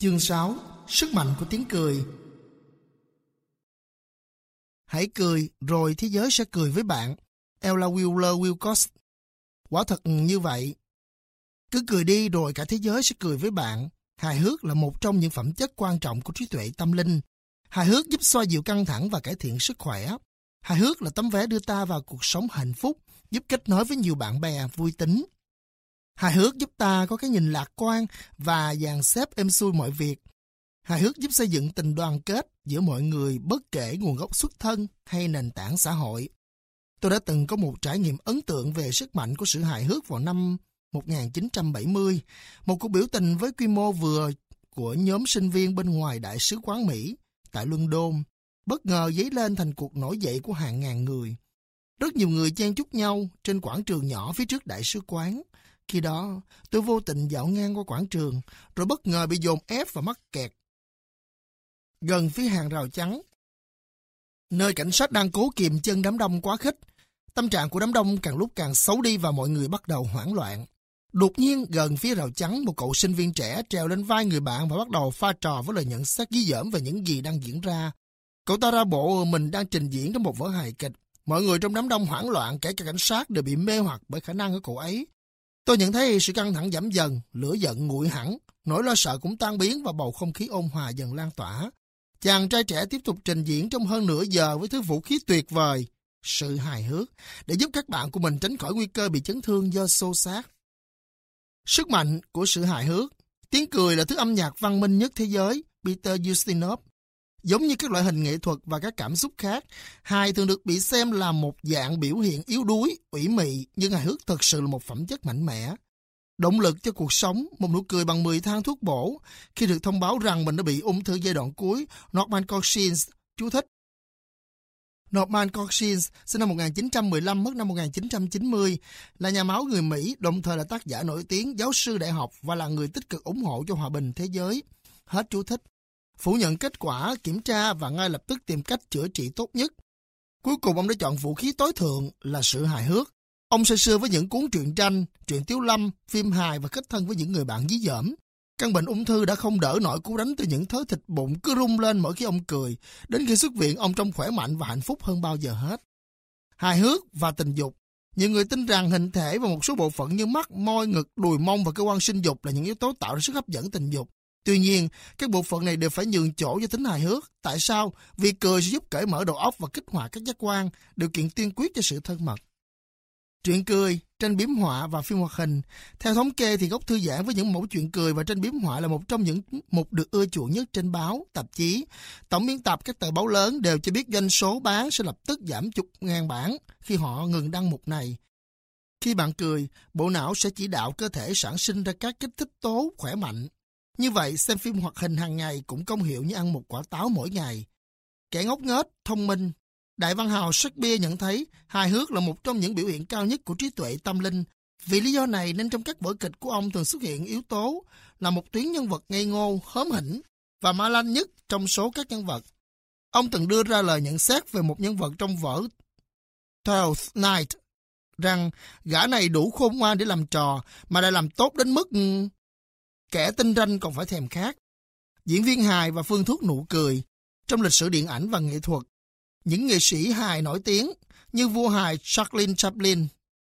Chương 6. Sức mạnh của tiếng cười. Hãy cười, rồi thế giới sẽ cười với bạn. Ella Wheeler Wilcox. Quả thật như vậy. Cứ cười đi rồi cả thế giới sẽ cười với bạn. Hài hước là một trong những phẩm chất quan trọng của trí tuệ tâm linh. Hài hước giúp xoa dịu căng thẳng và cải thiện sức khỏe. Hài hước là tấm vé đưa ta vào cuộc sống hạnh phúc, giúp kết nối với nhiều bạn bè vui tính. Hài hước giúp ta có cái nhìn lạc quan và dàn xếp êm xuôi mọi việc. Hài hước giúp xây dựng tình đoàn kết giữa mọi người bất kể nguồn gốc xuất thân hay nền tảng xã hội. Tôi đã từng có một trải nghiệm ấn tượng về sức mạnh của sự hài hước vào năm 1970, một cuộc biểu tình với quy mô vừa của nhóm sinh viên bên ngoài Đại sứ quán Mỹ tại London, bất ngờ dấy lên thành cuộc nổi dậy của hàng ngàn người. Rất nhiều người chen chúc nhau trên quảng trường nhỏ phía trước Đại sứ quán. Khi đó, tôi vô tình dạo ngang qua quảng trường, rồi bất ngờ bị dồn ép và mắc kẹt gần phía hàng rào chắn, nơi cảnh sát đang cố kìm chân đám đông quá khích. Tâm trạng của đám đông càng lúc càng xấu đi và mọi người bắt đầu hoảng loạn. Đột nhiên, gần phía rào chắn, một cậu sinh viên trẻ trèo lên vai người bạn và bắt đầu pha trò với lời nhận xét dí dỏm về những gì đang diễn ra. Cậu ta ra bộ mình đang trình diễn trong một vở hài kịch. Mọi người trong đám đông hoảng loạn, kể cả cảnh sát, đều bị mê hoặc bởi khả năng của cậu ấy. Tôi nhận thấy sự căng thẳng giảm dần, lửa giận nguội hẳn, nỗi lo sợ cũng tan biến và bầu không khí ôn hòa dần lan tỏa. Chàng trai trẻ tiếp tục trình diễn trong hơn nửa giờ với thứ vũ khí tuyệt vời, sự hài hước, để giúp các bạn của mình tránh khỏi nguy cơ bị chấn thương do xô xát. Sức mạnh của sự hài hước. Tiếng cười là thứ âm nhạc văn minh nhất thế giới, Peter Ustinov. Giống như các loại hình nghệ thuật và các cảm xúc khác, hài thường được bị xem là một dạng biểu hiện yếu đuối, ủy mị, nhưng hài hước thật sự là một phẩm chất mạnh mẽ. Động lực cho cuộc sống, một nụ cười bằng 10 thang thuốc bổ. Khi được thông báo rằng mình đã bị ung thư giai đoạn cuối, Norman Cousins, chú thích. Norman Cousins, sinh năm 1915, mất năm 1990, là nhà báo người Mỹ, đồng thời là tác giả nổi tiếng, giáo sư đại học và là người tích cực ủng hộ cho hòa bình thế giới. Hết chú thích. Phủ nhận kết quả kiểm tra và ngay lập tức tìm cách chữa trị tốt nhất. Cuối cùng ông đã chọn vũ khí tối thượng là sự hài hước. Ông say sưa với những cuốn truyện tranh, truyện tiếu lâm, phim hài và kết thân với những người bạn dí dỏm. Căn bệnh ung thư đã không đỡ nổi cú đánh từ những thớ thịt bụng cứ rung lên mỗi khi ông cười. Đến khi xuất viện, ông trông khỏe mạnh và hạnh phúc hơn bao giờ hết. Hài hước và tình dục. Nhiều người tin rằng hình thể và một số bộ phận như mắt, môi, ngực, đùi, mông và cơ quan sinh dục là những yếu tố tạo ra sức hấp dẫn tình dục. Tuy nhiên, các bộ phận này đều phải nhường chỗ cho tính hài hước. Tại sao? Vì cười sẽ giúp cởi mở đầu óc và kích hoạt các giác quan, điều kiện tiên quyết cho sự thân mật. Truyện cười, tranh biếm họa và phim hoạt hình. Theo thống kê thì góc thư giãn với những mẫu truyện cười và tranh biếm họa là một trong những mục được ưa chuộng nhất trên báo, tạp chí. Tổng biên tập các tờ báo lớn đều cho biết doanh số bán sẽ lập tức giảm chục ngàn bản khi họ ngừng đăng mục này. Khi bạn cười, bộ não sẽ chỉ đạo cơ thể sản sinh ra các kích thích tố khỏe mạnh. Như vậy, xem phim hoạt hình hàng ngày cũng công hiệu như ăn một quả táo mỗi ngày. Kẻ ngốc nghếch, thông minh. Đại văn hào Shakespeare nhận thấy hài hước là một trong những biểu hiện cao nhất của trí tuệ tâm linh. Vì lý do này nên trong các vở kịch của ông thường xuất hiện yếu tố là một tuyến nhân vật ngây ngô, hớm hỉnh và ma lanh nhất trong số các nhân vật. Ông từng đưa ra lời nhận xét về một nhân vật trong vở Twelfth Night rằng gã này đủ khôn ngoan để làm trò mà lại làm tốt đến mức kẻ tinh ranh còn phải thèm khát. Diễn viên hài và phương thuốc nụ cười. Trong lịch sử điện ảnh và nghệ thuật, những nghệ sĩ hài nổi tiếng như vua hài Charlie Chaplin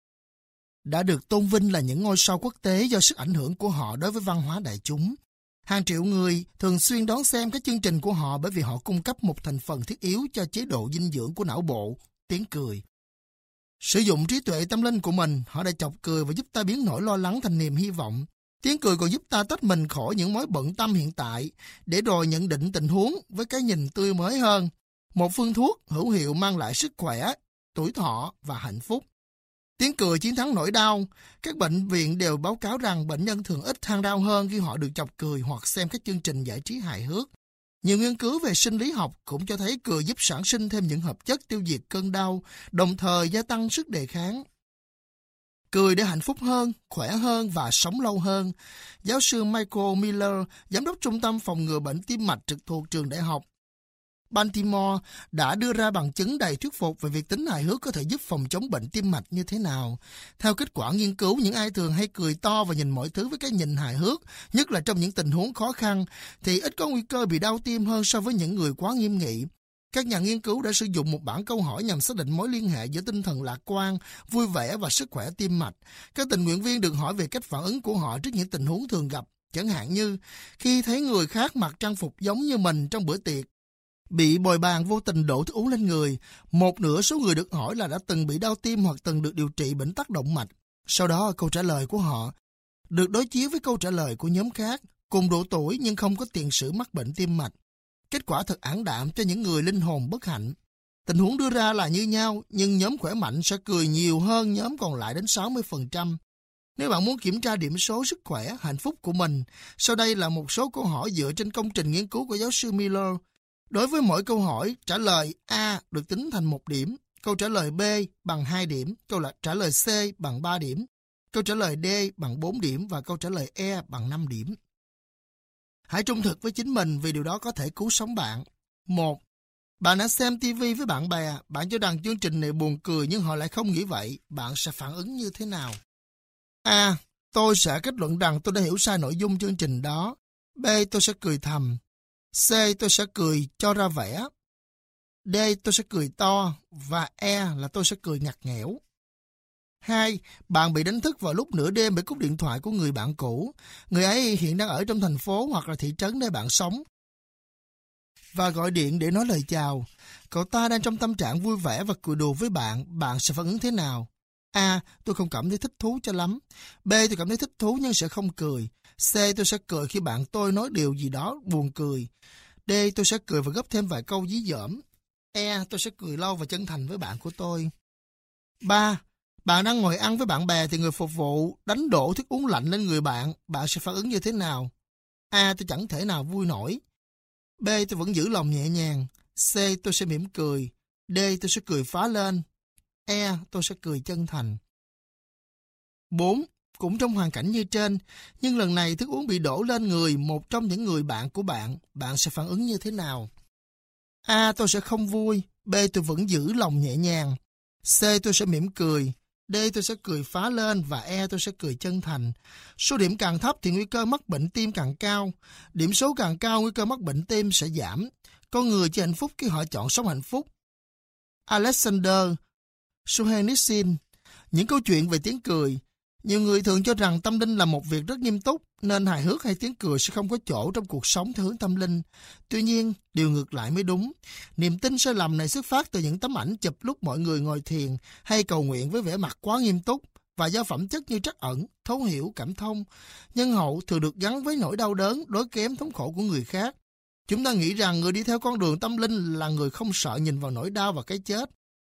đã được tôn vinh là những ngôi sao quốc tế do sức ảnh hưởng của họ đối với văn hóa đại chúng. Hàng triệu người thường xuyên đón xem các chương trình của họ bởi vì họ cung cấp một thành phần thiết yếu cho chế độ dinh dưỡng của não bộ, tiếng cười. Sử dụng trí tuệ tâm linh của mình, họ đã chọc cười và giúp ta biến nỗi lo lắng thành niềm hy vọng. Tiếng cười còn giúp ta tách mình khỏi những mối bận tâm hiện tại, để rồi nhận định tình huống với cái nhìn tươi mới hơn. Một phương thuốc hữu hiệu mang lại sức khỏe, tuổi thọ và hạnh phúc. Tiếng cười chiến thắng nỗi đau. Các bệnh viện đều báo cáo rằng bệnh nhân thường ít than đau hơn khi họ được chọc cười hoặc xem các chương trình giải trí hài hước. Nhiều nghiên cứu về sinh lý học cũng cho thấy cười giúp sản sinh thêm những hợp chất tiêu diệt cơn đau, đồng thời gia tăng sức đề kháng. Cười để hạnh phúc hơn, khỏe hơn và sống lâu hơn. Giáo sư Michael Miller, giám đốc trung tâm phòng ngừa bệnh tim mạch trực thuộc trường đại học Baltimore đã đưa ra bằng chứng đầy thuyết phục về việc tính hài hước có thể giúp phòng chống bệnh tim mạch như thế nào. Theo kết quả nghiên cứu, những ai thường hay cười to và nhìn mọi thứ với cái nhìn hài hước, nhất là trong những tình huống khó khăn, thì ít có nguy cơ bị đau tim hơn so với những người quá nghiêm nghị. Các nhà nghiên cứu đã sử dụng một bảng câu hỏi nhằm xác định mối liên hệ giữa tinh thần lạc quan, vui vẻ và sức khỏe tim mạch. Các tình nguyện viên được hỏi về cách phản ứng của họ trước những tình huống thường gặp, chẳng hạn như khi thấy người khác mặc trang phục giống như mình trong bữa tiệc, bị bồi bàn vô tình đổ thức uống lên người. Một nửa số người được hỏi là đã từng bị đau tim hoặc từng được điều trị bệnh tắc động mạch. Sau đó, câu trả lời của họ được đối chiếu với câu trả lời của nhóm khác, cùng độ tuổi nhưng không có tiền sử mắc bệnh tim mạch. Kết quả thật ảm đạm cho những người linh hồn bất hạnh. Tình huống đưa ra là như nhau, nhưng nhóm khỏe mạnh sẽ cười nhiều hơn nhóm còn lại đến 60%. Nếu bạn muốn kiểm tra điểm số sức khỏe, hạnh phúc của mình, sau đây là một số câu hỏi dựa trên công trình nghiên cứu của giáo sư Miller. Đối với mỗi câu hỏi, trả lời A được tính thành 1 điểm, câu trả lời B bằng 2 điểm, câu trả lời C bằng 3 điểm, câu trả lời D bằng 4 điểm và câu trả lời E bằng 5 điểm. Hãy trung thực với chính mình vì điều đó có thể cứu sống bạn. 1. Bạn đã xem TV với bạn bè, bạn cho rằng chương trình này buồn cười nhưng họ lại không nghĩ vậy, bạn sẽ phản ứng như thế nào? A. Tôi sẽ kết luận rằng tôi đã hiểu sai nội dung chương trình đó. B. Tôi sẽ cười thầm. C. Tôi sẽ cười cho ra vẻ. D. Tôi sẽ cười to. Và E là tôi sẽ cười ngặt nghẽo. 2. Bạn bị đánh thức vào lúc nửa đêm bởi cú điện thoại của người bạn cũ. Người ấy hiện đang ở trong thành phố hoặc là thị trấn nơi bạn sống và gọi điện để nói lời chào. Cậu ta đang trong tâm trạng vui vẻ và cười đùa với bạn. Bạn sẽ phản ứng thế nào? A. Tôi không cảm thấy thích thú cho lắm. B. Tôi cảm thấy thích thú nhưng sẽ không cười. C. Tôi sẽ cười khi bạn tôi nói điều gì đó buồn cười. D. Tôi sẽ cười và góp thêm vài câu dí dỏm. E. Tôi sẽ cười lâu và chân thành với bạn của tôi. 3. Bạn đang ngồi ăn với bạn bè thì người phục vụ đánh đổ thức uống lạnh lên người bạn. Bạn sẽ phản ứng như thế nào? A. Tôi chẳng thể nào vui nổi. B. Tôi vẫn giữ lòng nhẹ nhàng. C. Tôi sẽ mỉm cười. D. Tôi sẽ cười phá lên. E. Tôi sẽ cười chân thành. 4. Cũng trong hoàn cảnh như trên, nhưng lần này thức uống bị đổ lên người một trong những người bạn của bạn. Bạn sẽ phản ứng như thế nào? A. Tôi sẽ không vui. B. Tôi vẫn giữ lòng nhẹ nhàng. C. Tôi sẽ mỉm cười. D. Tôi sẽ cười phá lên. Và E. Tôi sẽ cười chân thành. Số điểm càng thấp thì nguy cơ mắc bệnh tim càng cao. Điểm số càng cao, nguy cơ mắc bệnh tim sẽ giảm. Con người chỉ hạnh phúc khi họ chọn sống hạnh phúc. Alexander Solzhenitsyn. Những câu chuyện về tiếng cười. Nhiều người thường cho rằng tâm linh là một việc rất nghiêm túc, nên hài hước hay tiếng cười sẽ không có chỗ trong cuộc sống theo hướng tâm linh. Tuy nhiên, điều ngược lại mới đúng. Niềm tin sai lầm này xuất phát từ những tấm ảnh chụp lúc mọi người ngồi thiền hay cầu nguyện với vẻ mặt quá nghiêm túc, và do phẩm chất như trắc ẩn, thấu hiểu, cảm thông, nhân hậu thường được gắn với nỗi đau đớn, đói kém, thống khổ của người khác. Chúng ta nghĩ rằng người đi theo con đường tâm linh là người không sợ nhìn vào nỗi đau và cái chết.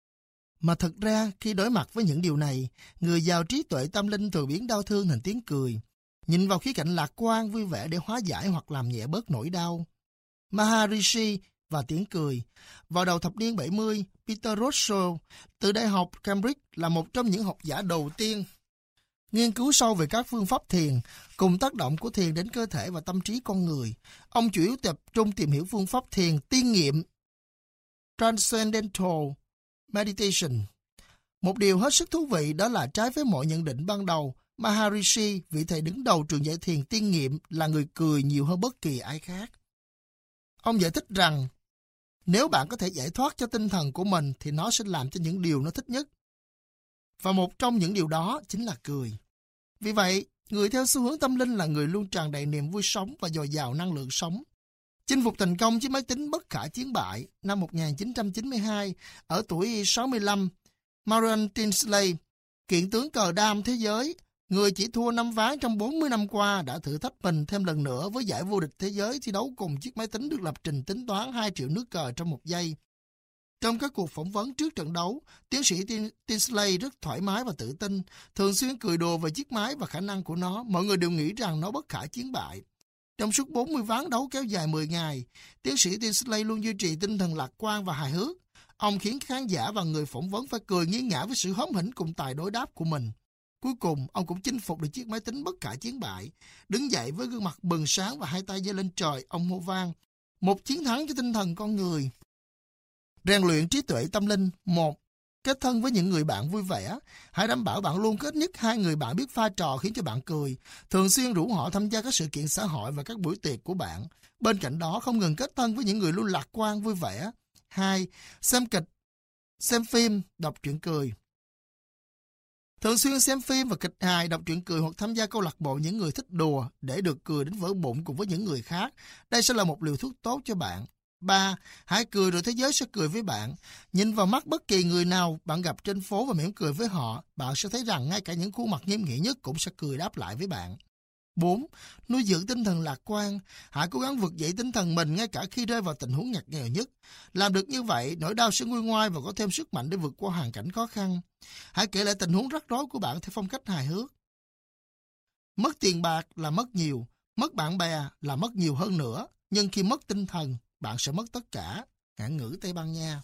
Mà thật ra, khi đối mặt với những điều này, người giàu trí tuệ tâm linh thường biến đau thương thành tiếng cười, nhìn vào khía cạnh lạc quan, vui vẻ để hóa giải hoặc làm nhẹ bớt nỗi đau. Maharishi và tiếng cười. Vào đầu thập niên 70, Peter Russell từ Đại học Cambridge là một trong những học giả đầu tiên nghiên cứu sâu về các phương pháp thiền cùng tác động của thiền đến cơ thể và tâm trí con người. Ông chủ yếu tập trung tìm hiểu phương pháp thiền tiên nghiệm Transcendental Meditation. Một điều hết sức thú vị đó là trái với mọi nhận định ban đầu, Maharishi, vị thầy đứng đầu trường dạy thiền tiên nghiệm, là người cười nhiều hơn bất kỳ ai khác. Ông giải thích rằng, nếu bạn có thể giải thoát cho tinh thần của mình thì nó sẽ làm cho những điều nó thích nhất. Và một trong những điều đó chính là cười. Vì vậy, người theo xu hướng tâm linh là người luôn tràn đầy niềm vui sống và dồi dào năng lượng sống. Chinh phục thành công chiếc máy tính bất khả chiến bại năm 1992, ở tuổi 65, Marion Tinsley, kiện tướng cờ đam thế giới, người chỉ thua 5 ván trong 40 năm qua, đã thử thách mình thêm lần nữa với giải vô địch thế giới thi đấu cùng chiếc máy tính được lập trình tính toán 2 triệu nước cờ trong một giây. Trong các cuộc phỏng vấn trước trận đấu, tiến sĩ Tinsley rất thoải mái và tự tin, thường xuyên cười đùa về chiếc máy và khả năng của nó. Mọi người đều nghĩ rằng nó bất khả chiến bại. Trong suốt 40 ván đấu kéo dài 10 ngày, tiến sĩ Tinsley luôn duy trì tinh thần lạc quan và hài hước. Ông khiến khán giả và người phỏng vấn phải cười nghiêng ngã với sự hóm hỉnh cùng tài đối đáp của mình. Cuối cùng, ông cũng chinh phục được chiếc máy tính bất khả chiến bại. Đứng dậy với gương mặt bừng sáng và hai tay giơ lên trời, ông hô vang: một chiến thắng cho tinh thần con người. Rèn luyện trí tuệ tâm linh. 1. Kết thân với những người bạn vui vẻ. Hãy đảm bảo bạn luôn có ít nhất 2 người bạn biết pha trò khiến cho bạn cười. Thường xuyên rủ họ tham gia các sự kiện xã hội và các buổi tiệc của bạn. Bên cạnh đó, không ngừng kết thân với những người luôn lạc quan, vui vẻ. 2. Xem kịch, xem phim, đọc truyện cười. Thường xuyên xem phim và kịch hài, đọc truyện cười hoặc tham gia câu lạc bộ những người thích đùa để được cười đến vỡ bụng cùng với những người khác. Đây sẽ là một liều thuốc tốt cho bạn. 3. Hãy cười rồi thế giới sẽ cười với bạn. Nhìn vào mắt bất kỳ người nào bạn gặp trên phố và mỉm cười với họ, bạn sẽ thấy rằng ngay cả những khuôn mặt nghiêm nghị nhất cũng sẽ cười đáp lại với bạn. 4. Nuôi dưỡng tinh thần lạc quan. Hãy cố gắng vực dậy tinh thần mình ngay cả khi rơi vào tình huống ngặt nghèo nhất. Làm được như vậy, nỗi đau sẽ nguôi ngoai và có thêm sức mạnh để vượt qua hoàn cảnh khó khăn. Hãy kể lại tình huống rắc rối của bạn theo phong cách hài hước. Mất tiền bạc là mất nhiều, mất bạn bè là mất nhiều hơn nữa, nhưng khi mất tinh thần, bạn sẽ mất tất cả. Ngạn ngữ Tây Ban Nha.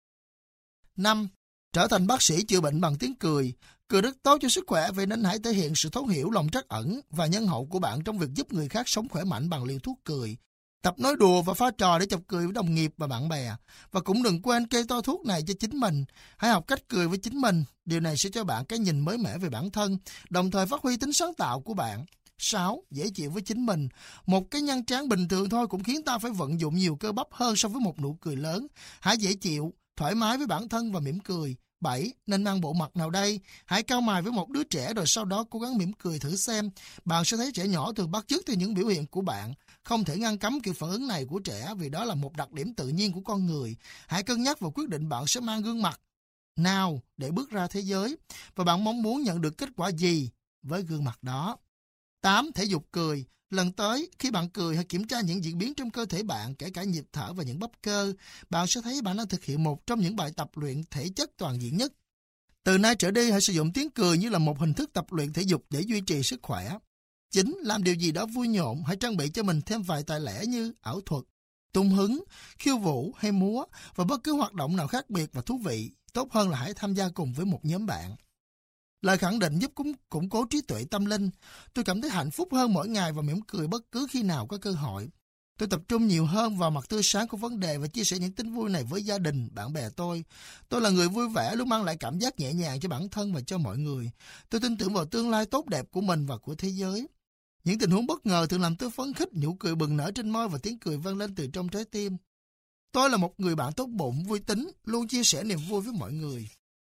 5. Trở thành bác sĩ chữa bệnh bằng tiếng cười. Cười rất tốt cho sức khỏe, vậy nên hãy thể hiện sự thấu hiểu, lòng trắc ẩn và nhân hậu của bạn trong việc giúp người khác sống khỏe mạnh bằng liều thuốc cười. Tập nói đùa và pha trò để chọc cười với đồng nghiệp và bạn bè. Và cũng đừng quên kê toa thuốc này cho chính mình. Hãy học cách cười với chính mình. Điều này sẽ cho bạn cái nhìn mới mẻ về bản thân, đồng thời phát huy tính sáng tạo của bạn. 6. Dễ chịu với chính mình. Một cái nhăn trán bình thường thôi cũng khiến ta phải vận dụng nhiều cơ bắp hơn so với một nụ cười lớn. Hãy dễ chịu, thoải mái với bản thân và mỉm cười. 7. Nên mang bộ mặt nào đây? Hãy cau mày với một đứa trẻ rồi sau đó cố gắng mỉm cười thử xem. Bạn sẽ thấy trẻ nhỏ thường bắt chước từ những biểu hiện của bạn. Không thể ngăn cấm kiểu phản ứng này của trẻ vì đó là một đặc điểm tự nhiên của con người. Hãy cân nhắc và quyết định bạn sẽ mang gương mặt nào để bước ra thế giới và bạn mong muốn nhận được kết quả gì với gương mặt đó. 8. Thể dục cười. Lần tới, khi bạn cười, hãy kiểm tra những diễn biến trong cơ thể bạn, kể cả nhịp thở và những bắp cơ. Bạn sẽ thấy bạn đang thực hiện một trong những bài tập luyện thể chất toàn diện nhất. Từ nay trở đi, hãy sử dụng tiếng cười như là một hình thức tập luyện thể dục để duy trì sức khỏe. 9. Làm điều gì đó vui nhộn. Hãy trang bị cho mình thêm vài tài lẻ như ảo thuật, tung hứng, khiêu vũ hay múa và bất cứ hoạt động nào khác biệt và thú vị. Tốt hơn là hãy tham gia cùng với một nhóm bạn. Lời khẳng định giúp củng cố trí tuệ tâm linh. Tôi cảm thấy hạnh phúc hơn mỗi ngày và mỉm cười bất cứ khi nào có cơ hội. Tôi tập trung nhiều hơn vào mặt tươi sáng của vấn đề và chia sẻ những tin vui này với gia đình, bạn bè tôi. Tôi là người vui vẻ, luôn mang lại cảm giác nhẹ nhàng cho bản thân và cho mọi người. Tôi tin tưởng vào tương lai tốt đẹp của mình và của thế giới. Những tình huống bất ngờ thường làm tôi phấn khích, nụ cười bừng nở trên môi và tiếng cười vang lên từ trong trái tim. Tôi là một người bạn tốt bụng, vui tính, luôn chia sẻ niềm vui với mọi người.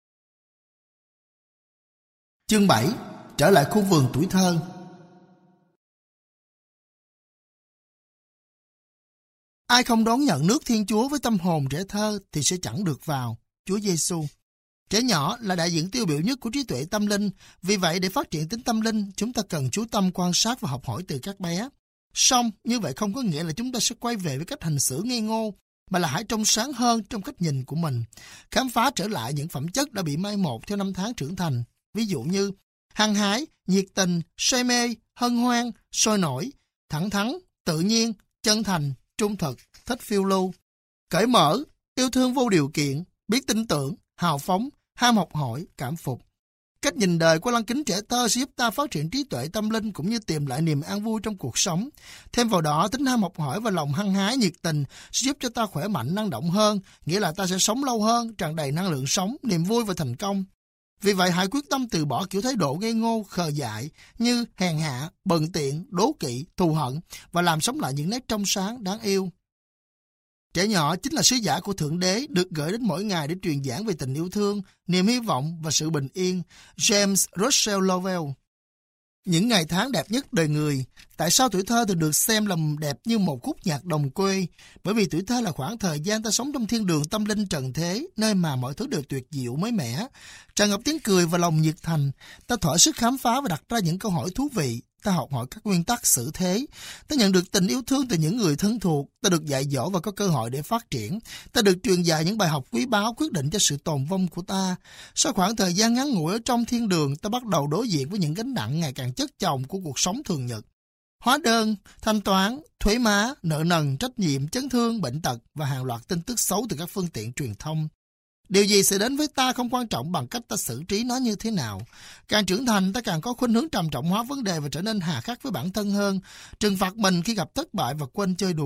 Chương 7. Trở lại khu vườn tuổi thơ. Ai không đón nhận nước Thiên Chúa với tâm hồn trẻ thơ thì sẽ chẳng được vào. Chúa Giêsu. Trẻ nhỏ là đại diện tiêu biểu nhất của trí tuệ tâm linh. Vì vậy, để phát triển tính tâm linh, chúng ta cần chú tâm quan sát và học hỏi từ các bé. Song, như vậy không có nghĩa là chúng ta sẽ quay về với cách hành xử ngây ngô, mà là hãy trong sáng hơn trong cách nhìn của mình. Khám phá trở lại những phẩm chất đã bị mai một theo năm tháng trưởng thành. Ví dụ như hăng hái, nhiệt tình, say mê, hân hoan, sôi nổi, thẳng thắn, tự nhiên, chân thành, trung thực, thích phiêu lưu, cởi mở, yêu thương vô điều kiện, biết tin tưởng, hào phóng, ham học hỏi, cảm phục. Cách nhìn đời qua lăng kính trẻ thơ sẽ giúp ta phát triển trí tuệ tâm linh cũng như tìm lại niềm an vui trong cuộc sống. Thêm vào đó, tính ham học hỏi và lòng hăng hái nhiệt tình sẽ giúp cho ta khỏe mạnh, năng động hơn, nghĩa là ta sẽ sống lâu hơn, tràn đầy năng lượng sống, niềm vui và thành công. Vì vậy, hãy quyết tâm từ bỏ kiểu thái độ ngây ngô, khờ dại như hèn hạ, bần tiện, đố kỵ, thù hận và làm sống lại những nét trong sáng, đáng yêu. Trẻ nhỏ chính là sứ giả của Thượng Đế, được gửi đến mỗi ngày để truyền giảng về tình yêu thương, niềm hy vọng và sự bình yên. James Russell Lowell. Những ngày tháng đẹp nhất đời người. Tại sao tuổi thơ thường được xem là đẹp như một khúc nhạc đồng quê? Bởi vì tuổi thơ là khoảng thời gian ta sống trong thiên đường tâm linh trần thế, nơi mà mọi thứ đều tuyệt diệu mới mẻ. Tràn ngập tiếng cười và lòng nhiệt thành, ta thỏa sức khám phá và đặt ra những câu hỏi thú vị. Ta học hỏi các nguyên tắc xử thế. Ta nhận được tình yêu thương từ những người thân thuộc. Ta được dạy dỗ và có cơ hội để phát triển. Ta được truyền dạy những bài học quý báu quyết định cho sự tồn vong của ta. Sau khoảng thời gian ngắn ngủi ở trong thiên đường, ta bắt đầu đối diện với những gánh nặng ngày càng chất chồng của cuộc sống thường nhật. Hóa đơn, thanh toán, thuế má, nợ nần, trách nhiệm, chấn thương, bệnh tật và hàng loạt tin tức xấu từ các phương tiện truyền thông. Điều gì sẽ đến với ta không quan trọng bằng cách ta xử trí nó như thế nào. Càng trưởng thành, ta càng có khuynh hướng trầm trọng hóa vấn đề và trở nên hà khắc với bản thân hơn, trừng phạt mình khi gặp thất bại và quên chơi đùa.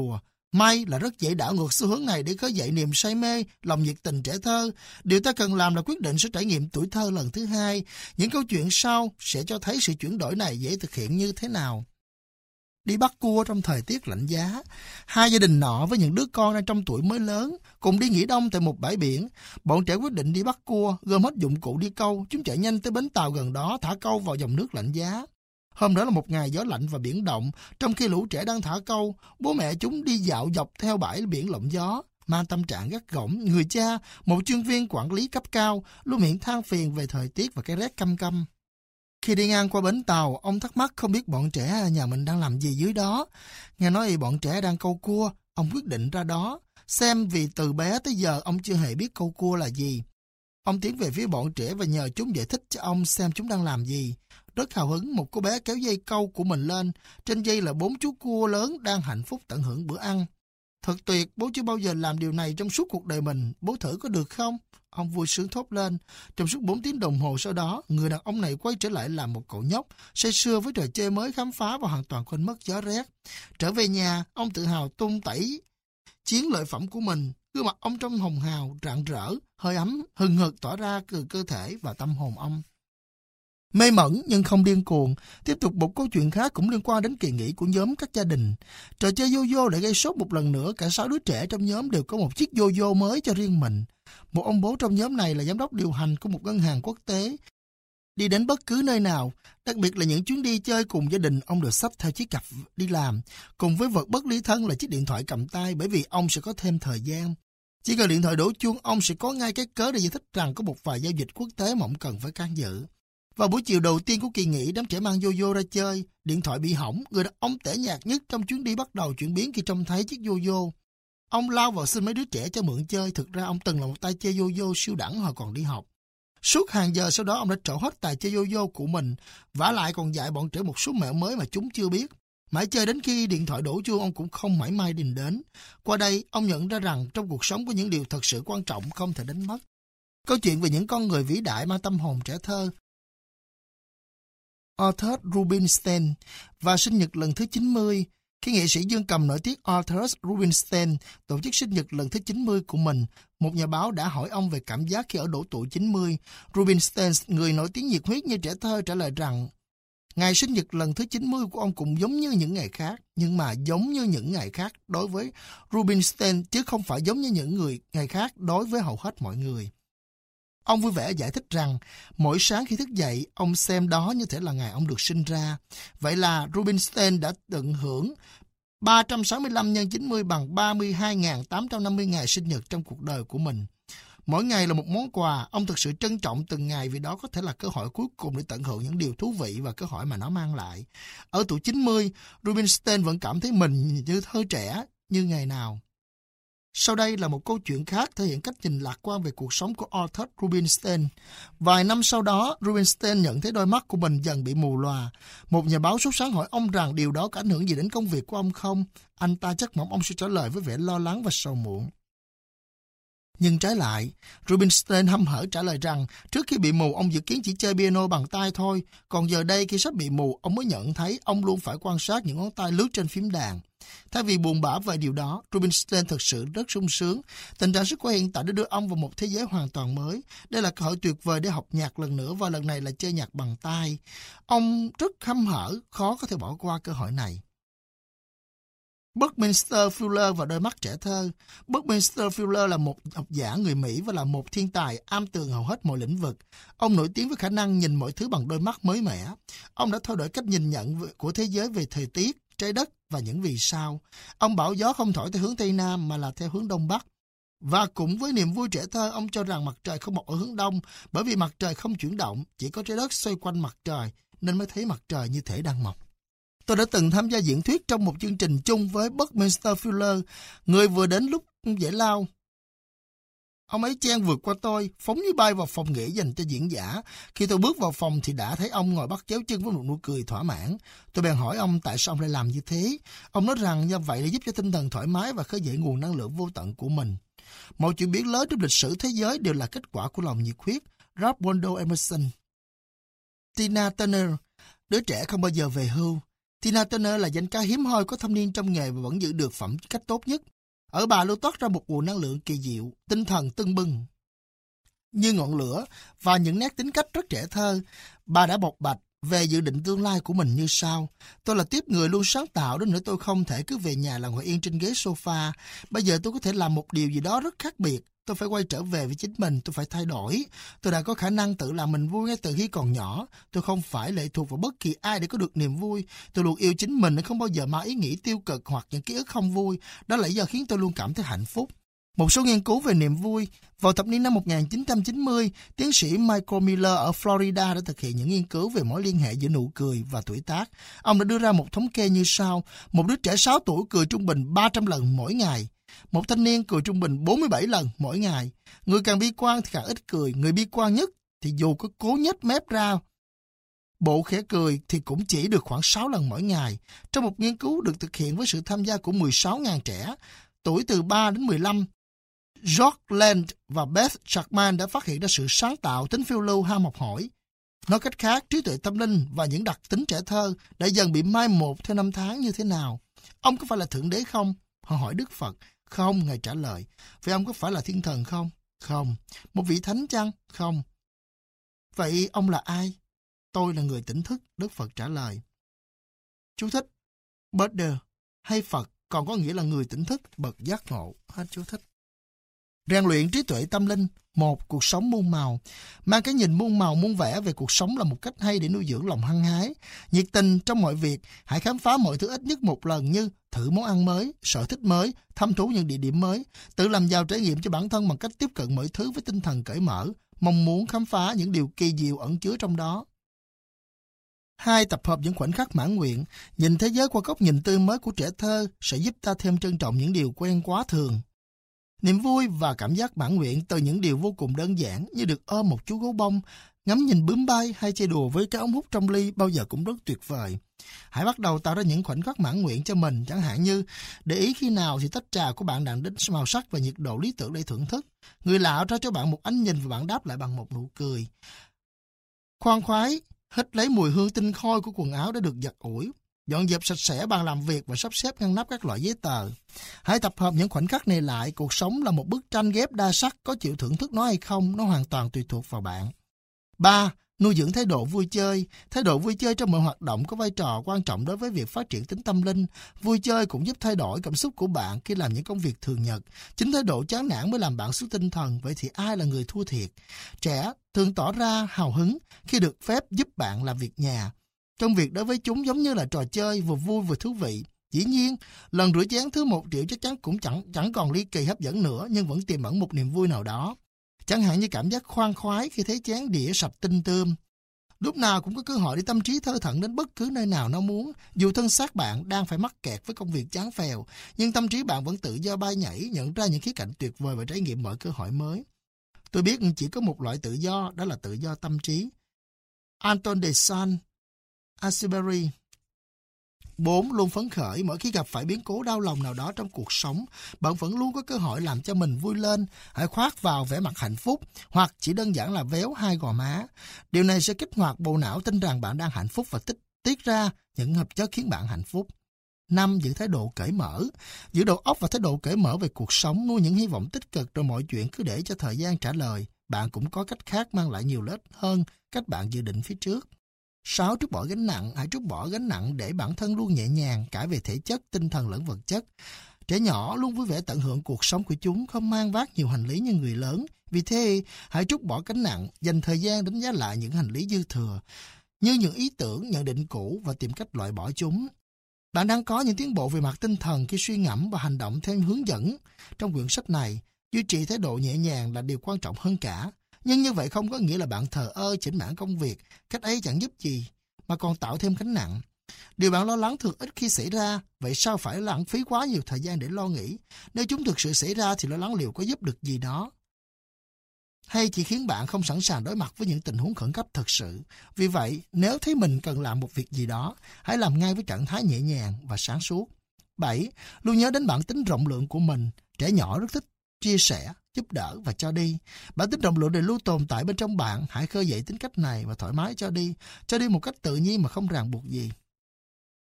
May là rất dễ đảo ngược xu hướng này để khơi dậy niềm say mê, lòng nhiệt tình trẻ thơ. Điều ta cần làm là quyết định sẽ trải nghiệm tuổi thơ lần thứ hai. Những câu chuyện sau sẽ cho thấy sự chuyển đổi này dễ thực hiện như thế nào. Đi bắt cua trong thời tiết lạnh giá. Hai gia đình nọ với những đứa con đang trong tuổi mới lớn cùng đi nghỉ đông tại một bãi biển. Bọn trẻ quyết định đi bắt cua, gom hết dụng cụ đi câu. Chúng chạy nhanh tới bến tàu gần đó, thả câu vào dòng nước lạnh giá. Hôm đó là một ngày gió lạnh và biển động. Trong khi lũ trẻ đang thả câu, bố mẹ chúng đi dạo dọc theo bãi biển lộng gió. Mang tâm trạng gắt gỏng, người cha, một chuyên viên quản lý cấp cao, luôn miệng than phiền về thời tiết và cái rét căm căm. Khi đi ngang qua bến tàu, ông thắc mắc không biết bọn trẻ nhà mình đang làm gì dưới đó. Nghe nói bọn trẻ đang câu cua, ông quyết định ra đó, xem vì từ bé tới giờ ông chưa hề biết câu cua là gì. Ông tiến về phía bọn trẻ và nhờ chúng giải thích cho ông xem chúng đang làm gì. Rất hào hứng, một cô bé kéo dây câu của mình lên. Trên dây là 4 chú cua lớn đang hạnh phúc tận hưởng bữa ăn. Thật tuyệt, bố chưa bao giờ làm điều này trong suốt cuộc đời mình. Bố thử có được không? Ông vui sướng thốt lên. Trong suốt 4 tiếng đồng hồ sau đó, người đàn ông này quay trở lại làm một cậu nhóc, say sưa với trò chơi mới khám phá và hoàn toàn quên mất gió rét. Trở về nhà, ông tự hào tung tẩy chiến lợi phẩm của mình. Gương mặt ông trong hồng hào, rạng rỡ, hơi ấm, hừng hực tỏa ra từ cơ thể và tâm hồn ông. Mê mẩn nhưng không điên cuồng. Tiếp tục một câu chuyện khác cũng liên quan đến kỳ nghỉ của nhóm các gia đình. Trò chơi yo-yo lại gây sốt một lần nữa. Cả 6 đứa trẻ trong nhóm đều có một chiếc yo-yo mới cho riêng mình. Một ông bố trong nhóm này là giám đốc điều hành của một ngân hàng quốc tế. Đi đến bất cứ nơi nào, đặc biệt là những chuyến đi chơi cùng gia đình, ông được xách theo chiếc cặp đi làm, cùng với vật bất ly thân là chiếc điện thoại cầm tay, bởi vì ông sẽ có thêm thời gian. Chỉ cần điện thoại đổ chuông, ông sẽ có ngay cái cớ để giải thích rằng có một vài giao dịch quốc tế mà ông cần phải can dự. Vào buổi chiều đầu tiên của kỳ nghỉ, đám trẻ mang yo-yo ra chơi, điện thoại bị hỏng, người đàn ông tẻ nhạt nhất trong chuyến đi bắt đầu chuyển biến khi trông thấy chiếc yo-yo. Ông lao vào xin mấy đứa trẻ cho mượn chơi, thực ra ông từng là một tay chơi yo-yo siêu đẳng hồi còn đi học. Suốt hàng giờ sau đó ông đã trổ hết tài chơi yo-yo của mình, vả lại còn dạy bọn trẻ một số mẹo mới mà chúng chưa biết. Mãi chơi đến khi điện thoại đổ chuông ông cũng không mảy may đình đến. Qua đây, ông nhận ra rằng trong cuộc sống có những điều thật sự quan trọng không thể đánh mất. Câu chuyện về những con người vĩ đại mang tâm hồn trẻ thơ Arthur Rubinstein và sinh nhật lần thứ 90. Khi nghệ sĩ dương cầm nổi tiếng Arthur Rubinstein tổ chức sinh nhật lần thứ 90 của mình, một nhà báo đã hỏi ông về cảm giác khi ở độ tuổi 90. Rubinstein, người nổi tiếng nhiệt huyết như trẻ thơ, trả lời rằng ngày sinh nhật lần thứ 90 của ông cũng giống như những ngày khác, nhưng mà giống như những ngày khác đối với Rubinstein chứ không phải giống như những ngày khác đối với hầu hết mọi người. Ông vui vẻ giải thích rằng mỗi sáng khi thức dậy, ông xem đó như thể là ngày ông được sinh ra. Vậy là Rubinstein đã tận hưởng 365 x 90 bằng 32.850 ngày sinh nhật trong cuộc đời của mình. Mỗi ngày là một món quà, ông thực sự trân trọng từng ngày vì đó có thể là cơ hội cuối cùng để tận hưởng những điều thú vị và cơ hội mà nó mang lại. Ở tuổi 90, Rubinstein vẫn cảm thấy mình như thơ trẻ, như ngày nào. Sau đây là một câu chuyện khác thể hiện cách nhìn lạc quan về cuộc sống của Arthur Rubinstein. Vài năm sau đó, Rubinstein nhận thấy đôi mắt của mình dần bị mù lòa. Một nhà báo sốt sắng hỏi ông rằng điều đó có ảnh hưởng gì đến công việc của ông không? Anh ta chắc mong ông sẽ trả lời với vẻ lo lắng và sầu muộn. Nhưng trái lại, Rubinstein hăm hở trả lời rằng trước khi bị mù ông dự kiến chỉ chơi piano bằng tay thôi, còn giờ đây khi sắp bị mù ông mới nhận thấy ông luôn phải quan sát những ngón tay lướt trên phím đàn. Thay vì buồn bã về điều đó, Rubinstein thực sự rất sung sướng. Tình trạng sức khỏe hiện tại đã đưa ông vào một thế giới hoàn toàn mới. Đây là cơ hội tuyệt vời để học nhạc lần nữa và lần này là chơi nhạc bằng tay. Ông rất hăm hở, khó có thể bỏ qua cơ hội này. Buckminster Fuller và đôi mắt trẻ thơ. Buckminster Fuller là một học giả người Mỹ và là một thiên tài am tường hầu hết mọi lĩnh vực. Ông nổi tiếng với khả năng nhìn mọi thứ bằng đôi mắt mới mẻ. Ông đã thay đổi cách nhìn nhận của thế giới về thời tiết, trái đất và những vì sao. Ông bảo gió không thổi theo hướng Tây Nam mà là theo hướng Đông Bắc. Và cũng với niềm vui trẻ thơ, ông cho rằng mặt trời không mọc ở hướng Đông bởi vì mặt trời không chuyển động, chỉ có trái đất xoay quanh mặt trời nên mới thấy mặt trời như thể đang mọc. Tôi đã từng tham gia diễn thuyết trong một chương trình chung với Buckminster Fuller, người vừa đến lúc giải lao. Ông ấy chen vượt qua tôi, phóng như bay vào phòng nghỉ dành cho diễn giả. Khi tôi bước vào phòng thì đã thấy ông ngồi bắt chéo chân với một nụ cười thỏa mãn. Tôi bèn hỏi ông tại sao ông lại làm như thế. Ông nói rằng như vậy để giúp cho tinh thần thoải mái và khơi dậy nguồn năng lượng vô tận của mình. Mọi chuyện biến lớn trong lịch sử thế giới đều là kết quả của lòng nhiệt huyết. Ralph Waldo Emerson. Tina Turner, đứa trẻ không bao giờ về hưu. Tina Turner là danh ca hiếm hoi có thâm niên trong nghề và vẫn giữ được phẩm cách tốt nhất. Ở bà luôn toát ra một nguồn năng lượng kỳ diệu, tinh thần tưng bừng như ngọn lửa và những nét tính cách rất trẻ thơ. Bà đã bộc bạch về dự định tương lai của mình như sau: tôi là tiếp người luôn sáng tạo đến nỗi tôi không thể cứ về nhà là ngồi yên trên ghế sofa. Bây giờ tôi có thể làm một điều gì đó rất khác biệt. Tôi phải quay trở về với chính mình, tôi phải thay đổi. Tôi đã có khả năng tự làm mình vui ngay từ khi còn nhỏ. Tôi không phải lệ thuộc vào bất kỳ ai để có được niềm vui. Tôi luôn yêu chính mình nên không bao giờ mang ý nghĩ tiêu cực hoặc những ký ức không vui. Đó là lý do khiến tôi luôn cảm thấy hạnh phúc. Một số nghiên cứu về niềm vui. Vào thập niên năm 1990, tiến sĩ Michael Miller ở Florida đã thực hiện những nghiên cứu về mối liên hệ giữa nụ cười và tuổi tác. Ông đã đưa ra một thống kê như sau: một đứa trẻ 6 tuổi cười trung bình 300 lần mỗi ngày. Một thanh niên cười trung bình 47 lần mỗi ngày. Người càng bi quan thì càng ít cười. Người bi quan nhất thì dù có cố nhếch mép ra bộ khẽ cười thì cũng chỉ được khoảng 6 lần mỗi ngày. Trong một nghiên cứu được thực hiện với sự tham gia của 16.000 trẻ, tuổi từ 3 đến 15, George Land và Beth Chapman đã phát hiện ra sự sáng tạo, tính phiêu lưu, ham học hỏi. Nói cách khác, trí tuệ tâm linh và những đặc tính trẻ thơ đã dần bị mai một theo năm tháng như thế nào. Ông có phải là Thượng Đế không? Họ hỏi Đức Phật. Không, Ngài trả lời. Vậy ông có phải là thiên thần không? Không. Một vị thánh chăng? Không. Vậy ông là ai? Tôi là người tỉnh thức, Đức Phật trả lời. Chú thích: Buddha hay Phật còn có nghĩa là người tỉnh thức, bậc giác ngộ. Hết chú thích. Rèn luyện trí tuệ tâm linh. 1. Cuộc sống muôn màu. Mang cái nhìn muôn màu muôn vẻ về cuộc sống là một cách hay để nuôi dưỡng lòng hăng hái, nhiệt tình trong mọi việc. Hãy khám phá mọi thứ ít nhất một lần, như thử món ăn mới, sở thích mới, thăm thú những địa điểm mới, tự làm giàu trải nghiệm cho bản thân bằng cách tiếp cận mọi thứ với tinh thần cởi mở, mong muốn khám phá những điều kỳ diệu ẩn chứa trong đó. 2. Tập hợp những khoảnh khắc mãn nguyện. Nhìn thế giới qua góc nhìn tươi mới của trẻ thơ sẽ giúp ta thêm trân trọng những điều quen quá thường. Niềm vui và cảm giác mãn nguyện từ những điều vô cùng đơn giản như được ôm một chú gấu bông, ngắm nhìn bướm bay hay chơi đùa với cái ống hút trong ly bao giờ cũng rất tuyệt vời. Hãy bắt đầu tạo ra những khoảnh khắc mãn nguyện cho mình, chẳng hạn như để ý khi nào thì tách trà của bạn đang đến màu sắc và nhiệt độ lý tưởng để thưởng thức. Người lạ trao cho bạn một ánh nhìn và bạn đáp lại bằng một nụ cười. Khoan khoái hít lấy mùi hương tinh khôi của quần áo đã được giặt ủi. Dọn dẹp sạch sẽ bàn làm việc và sắp xếp ngăn nắp các loại giấy tờ. Hãy tập hợp những khoảnh khắc này lại. Cuộc sống là một bức tranh ghép đa sắc, có chịu thưởng thức nó hay không, nó hoàn toàn tùy thuộc vào bạn. 3. Nuôi dưỡng thái độ vui chơi. Thái độ vui chơi trong mọi hoạt động có vai trò quan trọng đối với việc phát triển tính tâm linh. Vui chơi cũng giúp thay đổi cảm xúc của bạn khi làm những công việc thường nhật. Chính thái độ chán nản mới làm bạn xuống tinh thần. Vậy thì ai là người thua thiệt? Trẻ thường tỏ ra hào hứng khi được phép giúp bạn làm việc nhà. Công việc đối với chúng giống như là trò chơi, vừa vui vừa thú vị. Dĩ nhiên, lần rửa chén thứ 1 triệu chắc chắn cũng chẳng còn ly kỳ hấp dẫn nữa, nhưng vẫn tiềm ẩn một niềm vui nào đó. Chẳng hạn như cảm giác khoan khoái khi thấy chén đĩa sạch tinh tươm. Lúc nào cũng có cơ hội để tâm trí thơ thẩn đến bất cứ nơi nào nó muốn. Dù thân xác bạn đang phải mắc kẹt với công việc chán phèo, nhưng tâm trí bạn vẫn tự do bay nhảy, nhận ra những khía cạnh tuyệt vời và trải nghiệm mọi cơ hội mới. Tôi biết chỉ có một loại tự do, đó là tự do tâm trí. Anton de Saint-Exupéry. 4. Luôn phấn khởi. Mỗi khi gặp phải biến cố đau lòng nào đó trong cuộc sống, bạn vẫn luôn có cơ hội làm cho mình vui lên. Hãy khoác vào vẻ mặt hạnh phúc, hoặc chỉ đơn giản là véo hai gò má. Điều này sẽ kích hoạt bộ não tin rằng bạn đang hạnh phúc và tiết ra những hợp chất khiến bạn hạnh phúc. 5. Giữ thái độ cởi mở. Giữ đầu óc và thái độ cởi mở về cuộc sống, nuôi những hy vọng tích cực, rồi mọi chuyện cứ để cho thời gian trả lời. Bạn cũng có cách khác mang lại nhiều lợi ích hơn cách bạn dự định phía trước. 6. Trút bỏ gánh nặng. Hãy trút bỏ gánh nặng để bản thân luôn nhẹ nhàng, cả về thể chất, tinh thần lẫn vật chất. Trẻ nhỏ luôn vui vẻ tận hưởng cuộc sống của chúng, không mang vác nhiều hành lý như người lớn. Vì thế, hãy trút bỏ gánh nặng, dành thời gian đánh giá lại những hành lý dư thừa, như những ý tưởng, nhận định cũ và tìm cách loại bỏ chúng. Bạn đang có những tiến bộ về mặt tinh thần khi suy ngẫm và hành động theo hướng dẫn trong quyển sách này. Duy trì thái độ nhẹ nhàng là điều quan trọng hơn cả. Nhưng như vậy không có nghĩa là bạn thờ ơ chỉnh mãn công việc. Cách ấy chẳng giúp gì, mà còn tạo thêm gánh nặng. Điều bạn lo lắng thường ít khi xảy ra, vậy sao phải lãng phí quá nhiều thời gian để lo nghĩ? Nếu chúng thực sự xảy ra thì lo lắng liệu có giúp được gì đó? Hay chỉ khiến bạn không sẵn sàng đối mặt với những tình huống khẩn cấp thật sự? Vì vậy, nếu thấy mình cần làm một việc gì đó, hãy làm ngay với trạng thái nhẹ nhàng và sáng suốt. 7. Luôn nhớ đến bản tính rộng lượng của mình. Trẻ nhỏ rất thích chia sẻ, giúp đỡ và cho đi. Bản tính rộng lượng để luôn tồn tại bên trong bạn. Hãy khơi dậy tính cách này và thoải mái cho đi một cách tự nhiên mà không ràng buộc gì.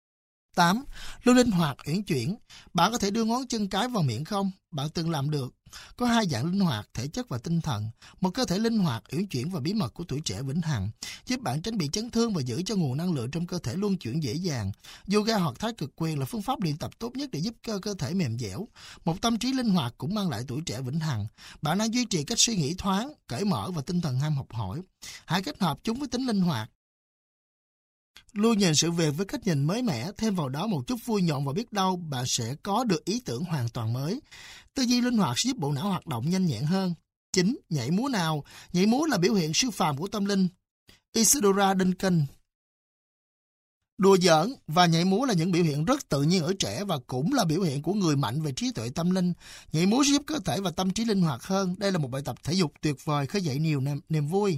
8. Luôn linh hoạt, uyển chuyển. Bạn có thể đưa ngón chân cái vào miệng không? Bạn từng làm được. Có hai dạng linh hoạt, thể chất và tinh thần. Một cơ thể linh hoạt, uyển chuyển và bí mật của tuổi trẻ vĩnh hằng, giúp bạn tránh bị chấn thương và giữ cho nguồn năng lượng trong cơ thể luân chuyển dễ dàng. Yoga hoặc thái cực quyền là phương pháp luyện tập tốt nhất để giúp cơ thể mềm dẻo. Một tâm trí linh hoạt cũng mang lại tuổi trẻ vĩnh hằng. Bạn đang duy trì cách suy nghĩ thoáng, cởi mở và tinh thần ham học hỏi. Hãy kết hợp chúng với tính linh hoạt. Luôn nhìn sự việc với cách nhìn mới mẻ, thêm vào đó một chút vui nhộn và biết đâu bạn sẽ có được ý tưởng hoàn toàn mới. Tư duy linh hoạt sẽ giúp bộ não hoạt động nhanh nhẹn hơn. 9. Nhảy múa nào? Nhảy múa là biểu hiện siêu phàm của tâm linh. Isadora Duncan. Đùa giỡn và nhảy múa là những biểu hiện rất tự nhiên ở trẻ và cũng là biểu hiện của người mạnh về trí tuệ tâm linh. Nhảy múa sẽ giúp cơ thể và tâm trí linh hoạt hơn. Đây là một bài tập thể dục tuyệt vời, khơi dậy nhiều niềm vui.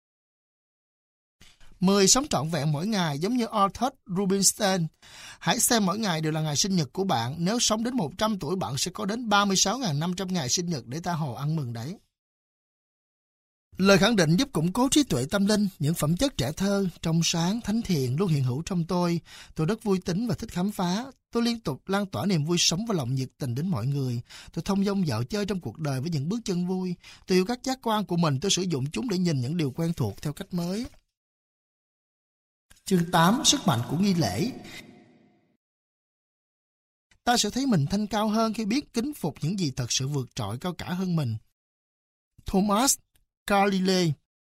10. Sống trọn vẹn mỗi ngày giống như Arthur Rubinstein. Hãy xem mỗi ngày đều là ngày sinh nhật của bạn. Nếu sống đến 100 tuổi, bạn sẽ có đến 36.500 ngày sinh nhật để ta hồ ăn mừng đấy. Lời khẳng định giúp củng cố trí tuệ tâm linh. Những phẩm chất trẻ thơ, trong sáng, thánh thiện luôn hiện hữu trong tôi. Tôi rất vui tính và thích khám phá. Tôi liên tục lan tỏa niềm vui sống và lòng nhiệt tình đến mọi người. Tôi thông dong dạo chơi trong cuộc đời với những bước chân vui. Tôi yêu các giác quan của mình. Tôi sử dụng chúng để nhìn những điều quen thuộc theo cách mới. Chương 8. Sức mạnh của nghi lễ. Ta sẽ thấy mình thanh cao hơn khi biết kính phục những gì thật sự vượt trội cao cả hơn mình. Thomas Carlyle.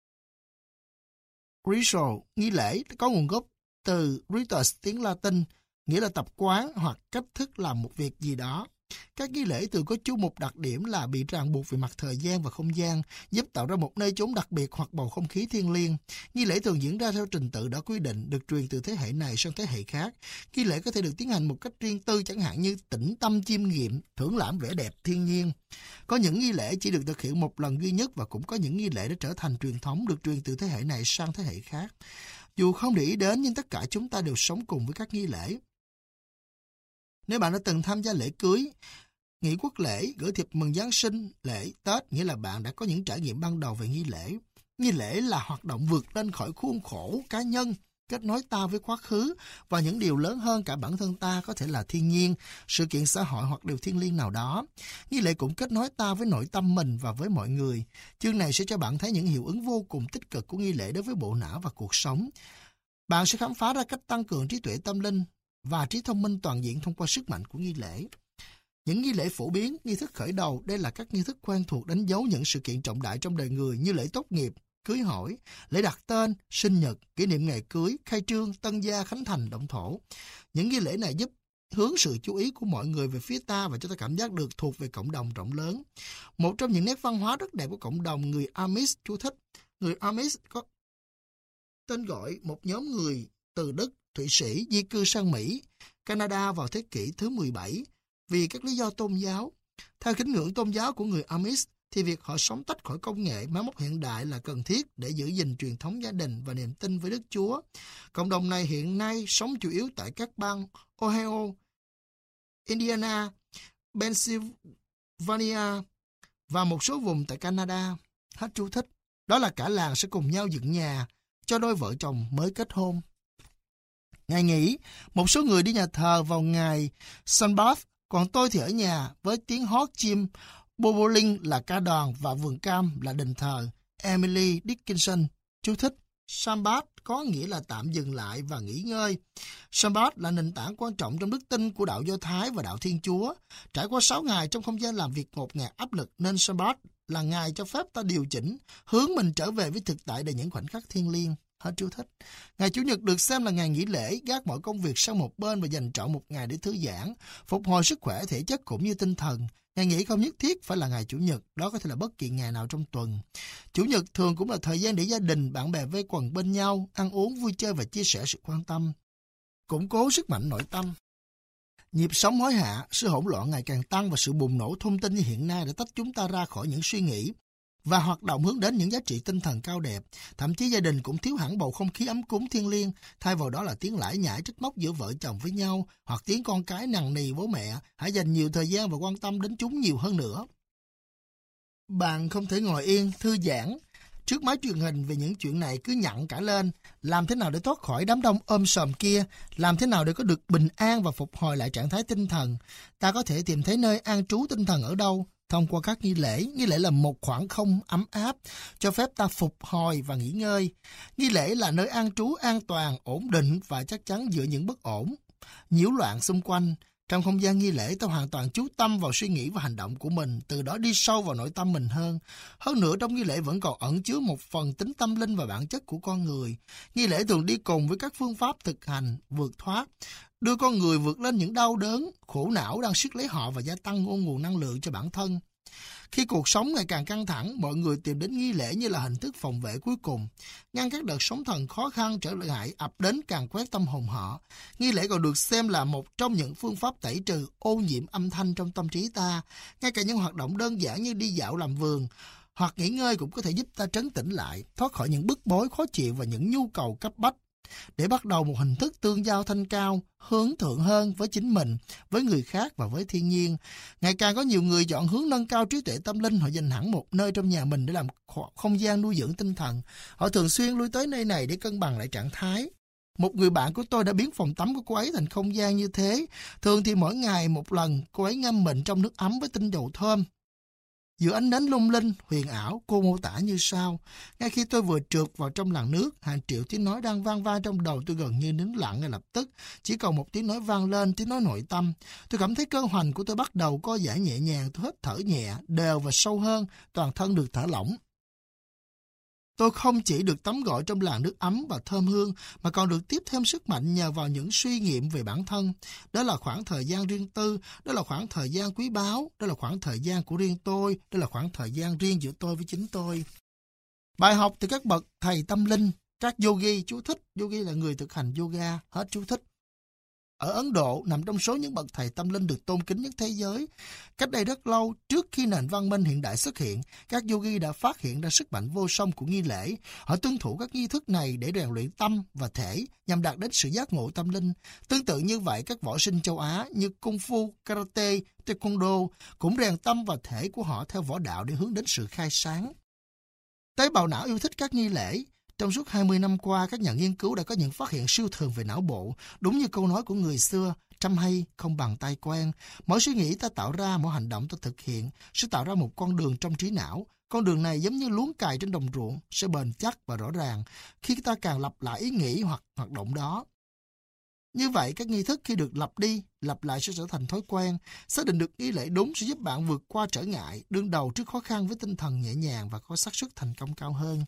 Ritual, nghi lễ, có nguồn gốc từ ritus tiếng Latin, nghĩa là tập quán hoặc cách thức làm một việc gì đó. Các nghi lễ thường có chung một đặc điểm là bị ràng buộc về mặt thời gian và không gian, giúp tạo ra một nơi chốn đặc biệt hoặc bầu không khí thiêng liêng. Nghi lễ thường diễn ra theo trình tự đã quy định, được truyền từ thế hệ này sang thế hệ khác. Nghi lễ có thể được tiến hành một cách riêng tư, chẳng hạn như tĩnh tâm chiêm nghiệm, thưởng lãm vẻ đẹp thiên nhiên. Có những nghi lễ chỉ được thực hiện một lần duy nhất và cũng có những nghi lễ đã trở thành truyền thống, được truyền từ thế hệ này sang thế hệ khác. Dù không để ý đến, nhưng tất cả chúng ta đều sống cùng với các nghi lễ. Nếu bạn đã từng tham gia lễ cưới, nghỉ quốc lễ, gửi thiệp mừng Giáng sinh, lễ Tết, nghĩa là bạn đã có những trải nghiệm ban đầu về nghi lễ. Nghi lễ là hoạt động vượt lên khỏi khuôn khổ cá nhân, kết nối ta với quá khứ và những điều lớn hơn cả bản thân ta, có thể là thiên nhiên, sự kiện xã hội hoặc điều thiêng liêng nào đó. Nghi lễ cũng kết nối ta với nội tâm mình và với mọi người. Chương này sẽ cho bạn thấy những hiệu ứng vô cùng tích cực của nghi lễ đối với bộ não và cuộc sống. Bạn sẽ khám phá ra cách tăng cường trí tuệ tâm linh và trí thông minh toàn diện thông qua sức mạnh của nghi lễ. Những nghi lễ phổ biến, nghi thức khởi đầu, đây là các nghi thức quen thuộc đánh dấu những sự kiện trọng đại trong đời người như lễ tốt nghiệp, cưới hỏi, lễ đặt tên, sinh nhật, kỷ niệm ngày cưới, khai trương, tân gia, khánh thành, động thổ. Những nghi lễ này giúp hướng sự chú ý của mọi người về phía ta và cho ta cảm giác được thuộc về cộng đồng rộng lớn. Một trong những nét văn hóa rất đẹp của cộng đồng người Amish chú thích. Người Amish có tên gọi một nhóm người từ Đức, Thụy Sĩ di cư sang Mỹ, Canada vào thế kỷ thứ 17 vì các lý do tôn giáo. Theo kính ngưỡng tôn giáo của người Amish thì việc họ sống tách khỏi công nghệ, máy móc hiện đại là cần thiết để giữ gìn truyền thống gia đình và niềm tin với Đức Chúa. Cộng đồng này hiện nay sống chủ yếu tại các bang Ohio, Indiana, Pennsylvania và một số vùng tại Canada. Hết chú thích. Đó là cả làng sẽ cùng nhau dựng nhà cho đôi vợ chồng mới kết hôn. Ngày nghỉ, một số người đi nhà thờ vào ngày Sunbath, còn tôi thì ở nhà với tiếng hót chim bobolink là ca đoàn và vườn cam là đền thờ. Emily Dickinson. Chú thích. Sabbath có nghĩa là tạm dừng lại và nghỉ ngơi. Sabbath là nền tảng quan trọng trong đức tin của đạo Do Thái và đạo Thiên Chúa. Trải qua 6 ngày trong không gian làm việc ngột ngạt áp lực, nên Sabbath là ngày cho phép ta điều chỉnh, hướng mình trở về với thực tại đầy những khoảnh khắc thiêng liêng. Hết chú thích. Ngày Chủ nhật được xem là ngày nghỉ lễ, gác mọi công việc sang một bên và dành trọn một ngày để thư giãn, phục hồi sức khỏe thể chất cũng như tinh thần. Ngày nghỉ không nhất thiết phải là ngày Chủ nhật, đó có thể là bất kỳ ngày nào trong tuần. Chủ nhật thường cũng là thời gian để gia đình, bạn bè vây quần bên nhau, ăn uống, vui chơi và chia sẻ sự quan tâm. Củng cố sức mạnh nội tâm. Nhịp sống hối hả, sự hỗn loạn ngày càng tăng và sự bùng nổ thông tin như hiện nay đã tách chúng ta ra khỏi những suy nghĩ và hoạt động hướng đến những giá trị tinh thần cao đẹp. Thậm chí gia đình cũng thiếu hẳn bầu không khí ấm cúng thiêng liêng, thay vào đó là tiếng lải nhải trách móc giữa vợ chồng với nhau, hoặc tiếng con cái nằng nì bố mẹ. Hãy dành nhiều thời gian và quan tâm đến chúng nhiều hơn nữa. Bạn không thể ngồi yên, thư giãn Trước máy truyền hình về những chuyện này cứ nhặng cả lên, làm thế nào để thoát khỏi đám đông ôm sòm kia, làm thế nào để có được bình an và phục hồi lại trạng thái tinh thần. Ta có thể tìm thấy nơi an trú tinh thần ở đâu? Thông qua các nghi lễ là một khoảng không ấm áp, cho phép ta phục hồi và nghỉ ngơi. Nghi lễ là nơi an trú an toàn, ổn định và chắc chắn giữa những bất ổn, nhiễu loạn xung quanh. Trong không gian nghi lễ, ta hoàn toàn chú tâm vào suy nghĩ và hành động của mình, từ đó đi sâu vào nội tâm mình hơn. Hơn nữa, trong nghi lễ vẫn còn ẩn chứa một phần tính tâm linh và bản chất của con người. Nghi lễ thường đi cùng với các phương pháp thực hành, vượt thoát, đưa con người vượt lên những đau đớn, khổ não đang siết lấy họ và gia tăng nguồn năng lượng cho bản thân. Khi cuộc sống ngày càng căng thẳng, mọi người tìm đến nghi lễ như là hình thức phòng vệ cuối cùng, ngăn các đợt sóng thần khó khăn trở lại ập đến càn quét tâm hồn họ. Nghi lễ còn được xem là một trong những phương pháp tẩy trừ ô nhiễm âm thanh trong tâm trí ta. Ngay cả những hoạt động đơn giản như đi dạo làm vườn hoặc nghỉ ngơi cũng có thể giúp ta trấn tĩnh lại, thoát khỏi những bức bối khó chịu và những nhu cầu cấp bách, để bắt đầu một hình thức tương giao thanh cao, hướng thượng hơn với chính mình, với người khác và với thiên nhiên. Ngày càng có nhiều người chọn hướng nâng cao trí tuệ tâm linh, họ dành hẳn một nơi trong nhà mình để làm không gian nuôi dưỡng tinh thần. Họ thường xuyên lui tới nơi này để cân bằng lại trạng thái. Một người bạn của tôi đã biến phòng tắm của cô ấy thành không gian như thế. Thường thì mỗi ngày một lần, cô ấy ngâm mình trong nước ấm với tinh dầu thơm. Giữa ánh nến lung linh, huyền ảo, cô mô tả như sau: ngay khi tôi vừa trượt vào trong làn nước, hàng triệu tiếng nói đang vang vang trong đầu tôi gần như nín lặng ngay lập tức. Chỉ còn một tiếng nói vang lên, tiếng nói nội tâm. Tôi cảm thấy cơ hoành của tôi bắt đầu co giãn nhẹ nhàng, tôi hít thở nhẹ, đều và sâu hơn, toàn thân được thả lỏng. Tôi không chỉ được tắm gội trong làn nước ấm và thơm hương, mà còn được tiếp thêm sức mạnh nhờ vào những suy nghiệm về bản thân. Đó là khoảng thời gian riêng tư, đó là khoảng thời gian quý báu, đó là khoảng thời gian của riêng tôi, đó là khoảng thời gian riêng giữa tôi với chính tôi. Bài học từ các bậc thầy tâm linh, các yogi, chú thích, yogi là người thực hành yoga, hết chú thích. Ở Ấn Độ, nằm trong số những bậc thầy tâm linh được tôn kính nhất thế giới. Cách đây rất lâu, trước khi nền văn minh hiện đại xuất hiện, các yogi đã phát hiện ra sức mạnh vô song của nghi lễ. Họ tuân thủ các nghi thức này để rèn luyện tâm và thể, nhằm đạt đến sự giác ngộ tâm linh. Tương tự như vậy, các võ sinh châu Á như Kung Fu, Karate, Taekwondo cũng rèn tâm và thể của họ theo võ đạo để hướng đến sự khai sáng. Tế bào não yêu thích các nghi lễ. Trong suốt 20 năm qua, các nhà nghiên cứu đã có những phát hiện siêu thường về não bộ. Đúng như câu nói của người xưa, trăm hay không bằng tay quen. Mỗi suy nghĩ ta tạo ra, mỗi hành động ta thực hiện sẽ tạo ra một con đường trong trí não. Con đường này giống như luống cày trên đồng ruộng, sẽ bền chắc và rõ ràng khi ta càng lặp lại ý nghĩ hoặc hoạt động đó. Như vậy, các nghi thức khi được lặp đi, lặp lại sẽ trở thành thói quen. Xác định được nghi lễ đúng sẽ giúp bạn vượt qua trở ngại, đương đầu trước khó khăn với tinh thần nhẹ nhàng và có xác suất thành công cao hơn.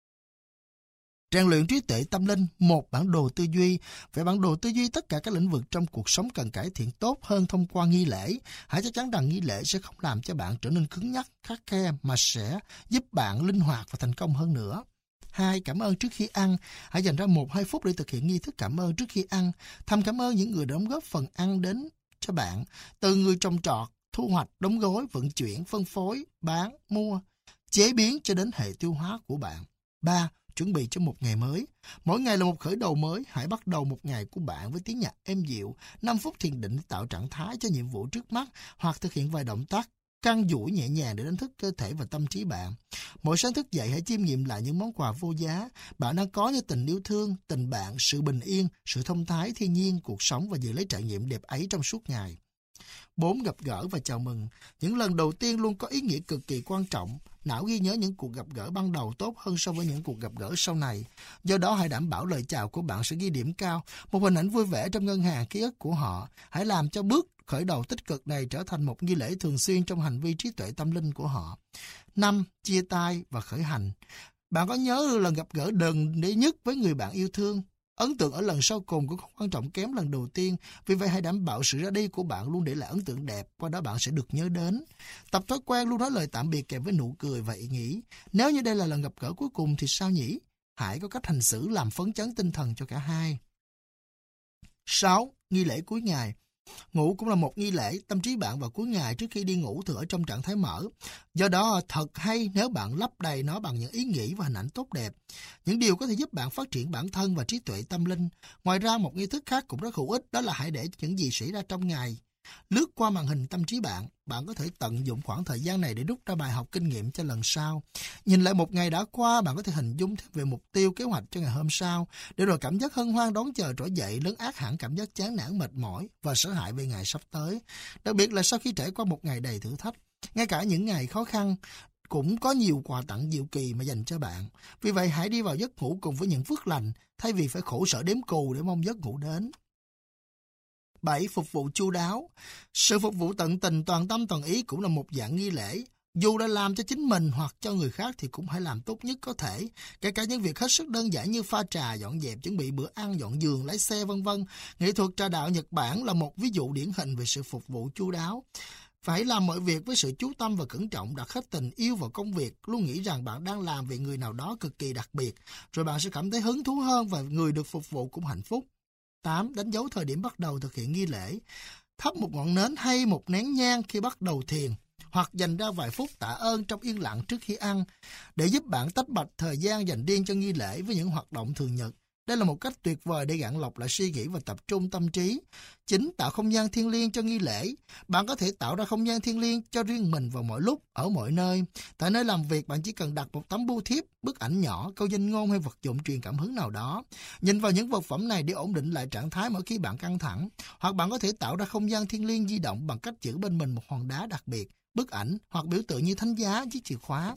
Rèn luyện trí tuệ tâm linh, một bản đồ tư duy. Về bản đồ tư duy, tất cả các lĩnh vực trong cuộc sống cần cải thiện tốt hơn thông qua nghi lễ. Hãy chắc chắn rằng nghi lễ sẽ không làm cho bạn trở nên cứng nhắc, khắt khe, mà sẽ giúp bạn linh hoạt và thành công hơn nữa. 2. Cảm ơn trước khi ăn. Hãy dành ra 1-2 phút để thực hiện nghi thức cảm ơn trước khi ăn. Thầm cảm ơn những người đã đóng góp phần ăn đến cho bạn, từ người trồng trọt, thu hoạch, đóng gói, vận chuyển, phân phối, bán, mua, chế biến cho đến hệ tiêu hóa của bạn. 3. Chuẩn bị cho một ngày mới. Mỗi ngày là một khởi đầu mới. Hãy bắt đầu một ngày của bạn với tiếng nhạc êm dịu, 5 phút thiền định tạo trạng thái cho nhiệm vụ trước mắt, hoặc thực hiện vài động tác căng duỗi nhẹ nhàng để đánh thức cơ thể và tâm trí bạn. Mỗi sáng thức dậy hãy chiêm nghiệm lại những món quà vô giá bạn đang có, như tình yêu thương, tình bạn, sự bình yên, sự thông thái thiên nhiên, cuộc sống, và giữ lấy trải nghiệm đẹp ấy trong suốt ngày. 4. Gặp gỡ và chào mừng. Những lần đầu tiên luôn có ý nghĩa cực kỳ quan trọng. Não ghi nhớ những cuộc gặp gỡ ban đầu tốt hơn so với những cuộc gặp gỡ sau này. Do đó, hãy đảm bảo lời chào của bạn sẽ ghi điểm cao. Một hình ảnh vui vẻ trong ngân hàng ký ức của họ. Hãy làm cho bước khởi đầu tích cực này trở thành một nghi lễ thường xuyên trong hành vi trí tuệ tâm linh của họ. 5. Chia tay và khởi hành. Bạn có nhớ lần gặp gỡ gần đây nhất với người bạn yêu thương? Ấn tượng ở lần sau cùng cũng không quan trọng kém lần đầu tiên, vì vậy hãy đảm bảo sự ra đi của bạn luôn để lại ấn tượng đẹp, qua đó bạn sẽ được nhớ đến. Tập thói quen luôn nói lời tạm biệt kèm với nụ cười và ý nghĩ. Nếu như đây là lần gặp gỡ cuối cùng thì sao nhỉ? Hãy có cách hành xử làm phấn chấn tinh thần cho cả hai. 6. Nghi lễ cuối ngày. Ngủ cũng là một nghi lễ. Tâm trí bạn vào cuối ngày trước khi đi ngủ thường ở trong trạng thái mở. Do đó thật hay nếu bạn lấp đầy nó bằng những ý nghĩ và hình ảnh tốt đẹp. Những điều có thể giúp bạn phát triển bản thân và trí tuệ tâm linh. Ngoài ra, một nghi thức khác cũng rất hữu ích, đó là hãy để những gì xảy ra trong ngày Lướt qua màn hình tâm trí bạn, bạn có thể tận dụng khoảng thời gian này để rút ra bài học kinh nghiệm cho lần sau. Nhìn lại một ngày đã qua, bạn có thể hình dung thêm về mục tiêu kế hoạch cho ngày hôm sau, để rồi cảm giác hân hoan đón chờ trỗi dậy lấn át hẳn cảm giác chán nản mệt mỏi và sợ hãi về ngày sắp tới. Đặc biệt là sau khi trải qua một ngày đầy thử thách, ngay cả những ngày khó khăn cũng có nhiều quà tặng diệu kỳ mà dành cho bạn. Vì vậy hãy đi vào giấc ngủ cùng với những phước lành, thay vì phải khổ sở đếm cù để mong giấc ngủ đến. 7. Phục vụ chu đáo. Sự phục vụ tận tình, toàn tâm, toàn ý cũng là một dạng nghi lễ. Dù đã làm cho chính mình hoặc cho người khác thì cũng hãy làm tốt nhất có thể. Kể cả những việc hết sức đơn giản như pha trà, dọn dẹp, chuẩn bị bữa ăn, dọn giường, lái xe vân vân. Nghệ thuật trà đạo Nhật Bản là một ví dụ điển hình về sự phục vụ chu đáo. Phải làm mọi việc với sự chú tâm và cẩn trọng, đặt hết tình yêu vào công việc, luôn nghĩ rằng bạn đang làm vì người nào đó cực kỳ đặc biệt, rồi bạn sẽ cảm thấy hứng thú hơn và người được phục vụ cũng hạnh phúc. 8. Đánh dấu thời điểm bắt đầu thực hiện nghi lễ. Thắp một ngọn nến hay một nén nhang khi bắt đầu thiền, hoặc dành ra vài phút tạ ơn trong yên lặng trước khi ăn, để giúp bạn tách bạch thời gian dành riêng cho nghi lễ với những hoạt động thường nhật. Đây là một cách tuyệt vời để gạn lọc lại suy nghĩ và tập trung tâm trí. 9. Tạo không gian thiêng liêng cho nghi lễ. Bạn có thể tạo ra không gian thiêng liêng cho riêng mình vào mọi lúc, ở mọi nơi. Tại nơi làm việc, bạn chỉ cần đặt một tấm bưu thiếp, bức ảnh nhỏ, câu danh ngôn hay vật dụng truyền cảm hứng nào đó. Nhìn vào những vật phẩm này để ổn định lại trạng thái mỗi khi bạn căng thẳng. Hoặc bạn có thể tạo ra không gian thiêng liêng di động bằng cách giữ bên mình một hòn đá đặc biệt, bức ảnh hoặc biểu tượng như thánh giá, chiếc chìa khóa.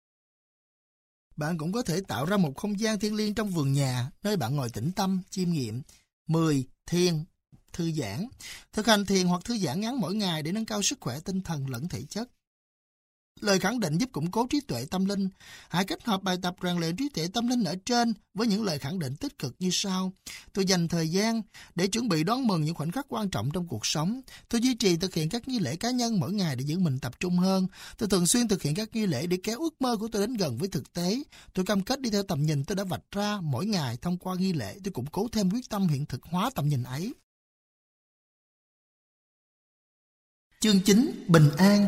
Bạn cũng có thể tạo ra một không gian thiêng liêng trong vườn nhà, nơi bạn ngồi tĩnh tâm, chiêm nghiệm. 10. Thiền, thư giãn. Thực hành thiền hoặc thư giãn ngắn mỗi ngày để nâng cao sức khỏe tinh thần lẫn thể chất. Lời khẳng định giúp củng cố trí tuệ tâm linh. Hãy kết hợp bài tập rèn luyện trí tuệ tâm linh ở trên với những lời khẳng định tích cực như sau. Tôi dành thời gian để chuẩn bị đón mừng những khoảnh khắc quan trọng trong cuộc sống. Tôi duy trì thực hiện các nghi lễ cá nhân mỗi ngày để giữ mình tập trung hơn. Tôi thường xuyên thực hiện các nghi lễ để kéo ước mơ của tôi đến gần với thực tế. Tôi cam kết đi theo tầm nhìn tôi đã vạch ra mỗi ngày thông qua nghi lễ. Tôi củng cố thêm quyết tâm hiện thực hóa tầm nhìn ấy. Chương 9. Bình an.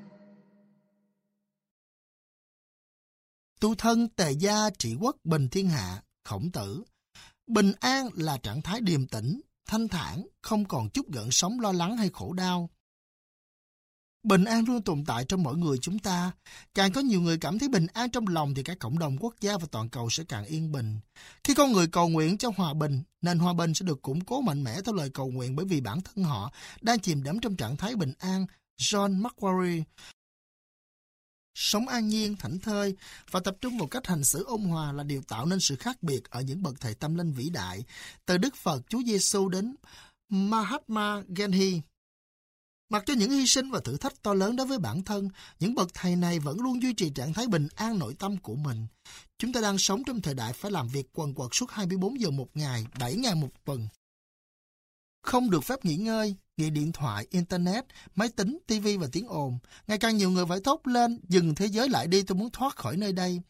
Tu thân tề gia trị quốc bình thiên hạ. Khổng Tử. Bình an là trạng thái điềm tĩnh, thanh thản, không còn chút gợn sóng lo lắng hay khổ đau. Bình an luôn tồn tại trong mỗi người chúng ta. Càng có nhiều người cảm thấy bình an trong lòng thì cả cộng đồng quốc gia và toàn cầu sẽ càng yên bình. Khi con người cầu nguyện cho hòa bình, nền hòa bình sẽ được củng cố mạnh mẽ theo lời cầu nguyện bởi vì bản thân họ đang chìm đắm trong trạng thái bình an. John Macquarie. Sống an nhiên, thảnh thơi và tập trung vào cách hành xử ôn hòa là điều tạo nên sự khác biệt ở những bậc thầy tâm linh vĩ đại, từ Đức Phật, Chúa Giêsu đến Mahatma Gandhi. Mặc cho những hy sinh và thử thách to lớn đối với bản thân, những bậc thầy này vẫn luôn duy trì trạng thái bình an nội tâm của mình. Chúng ta đang sống trong thời đại phải làm việc quần quật suốt 24 giờ một ngày, 7 ngày một tuần. Không được phép nghỉ ngơi, nghiện điện thoại, internet, máy tính, tivi và tiếng ồn. Ngày càng nhiều người phải thốt lên, dừng thế giới lại đi, tôi muốn thoát khỏi nơi đây.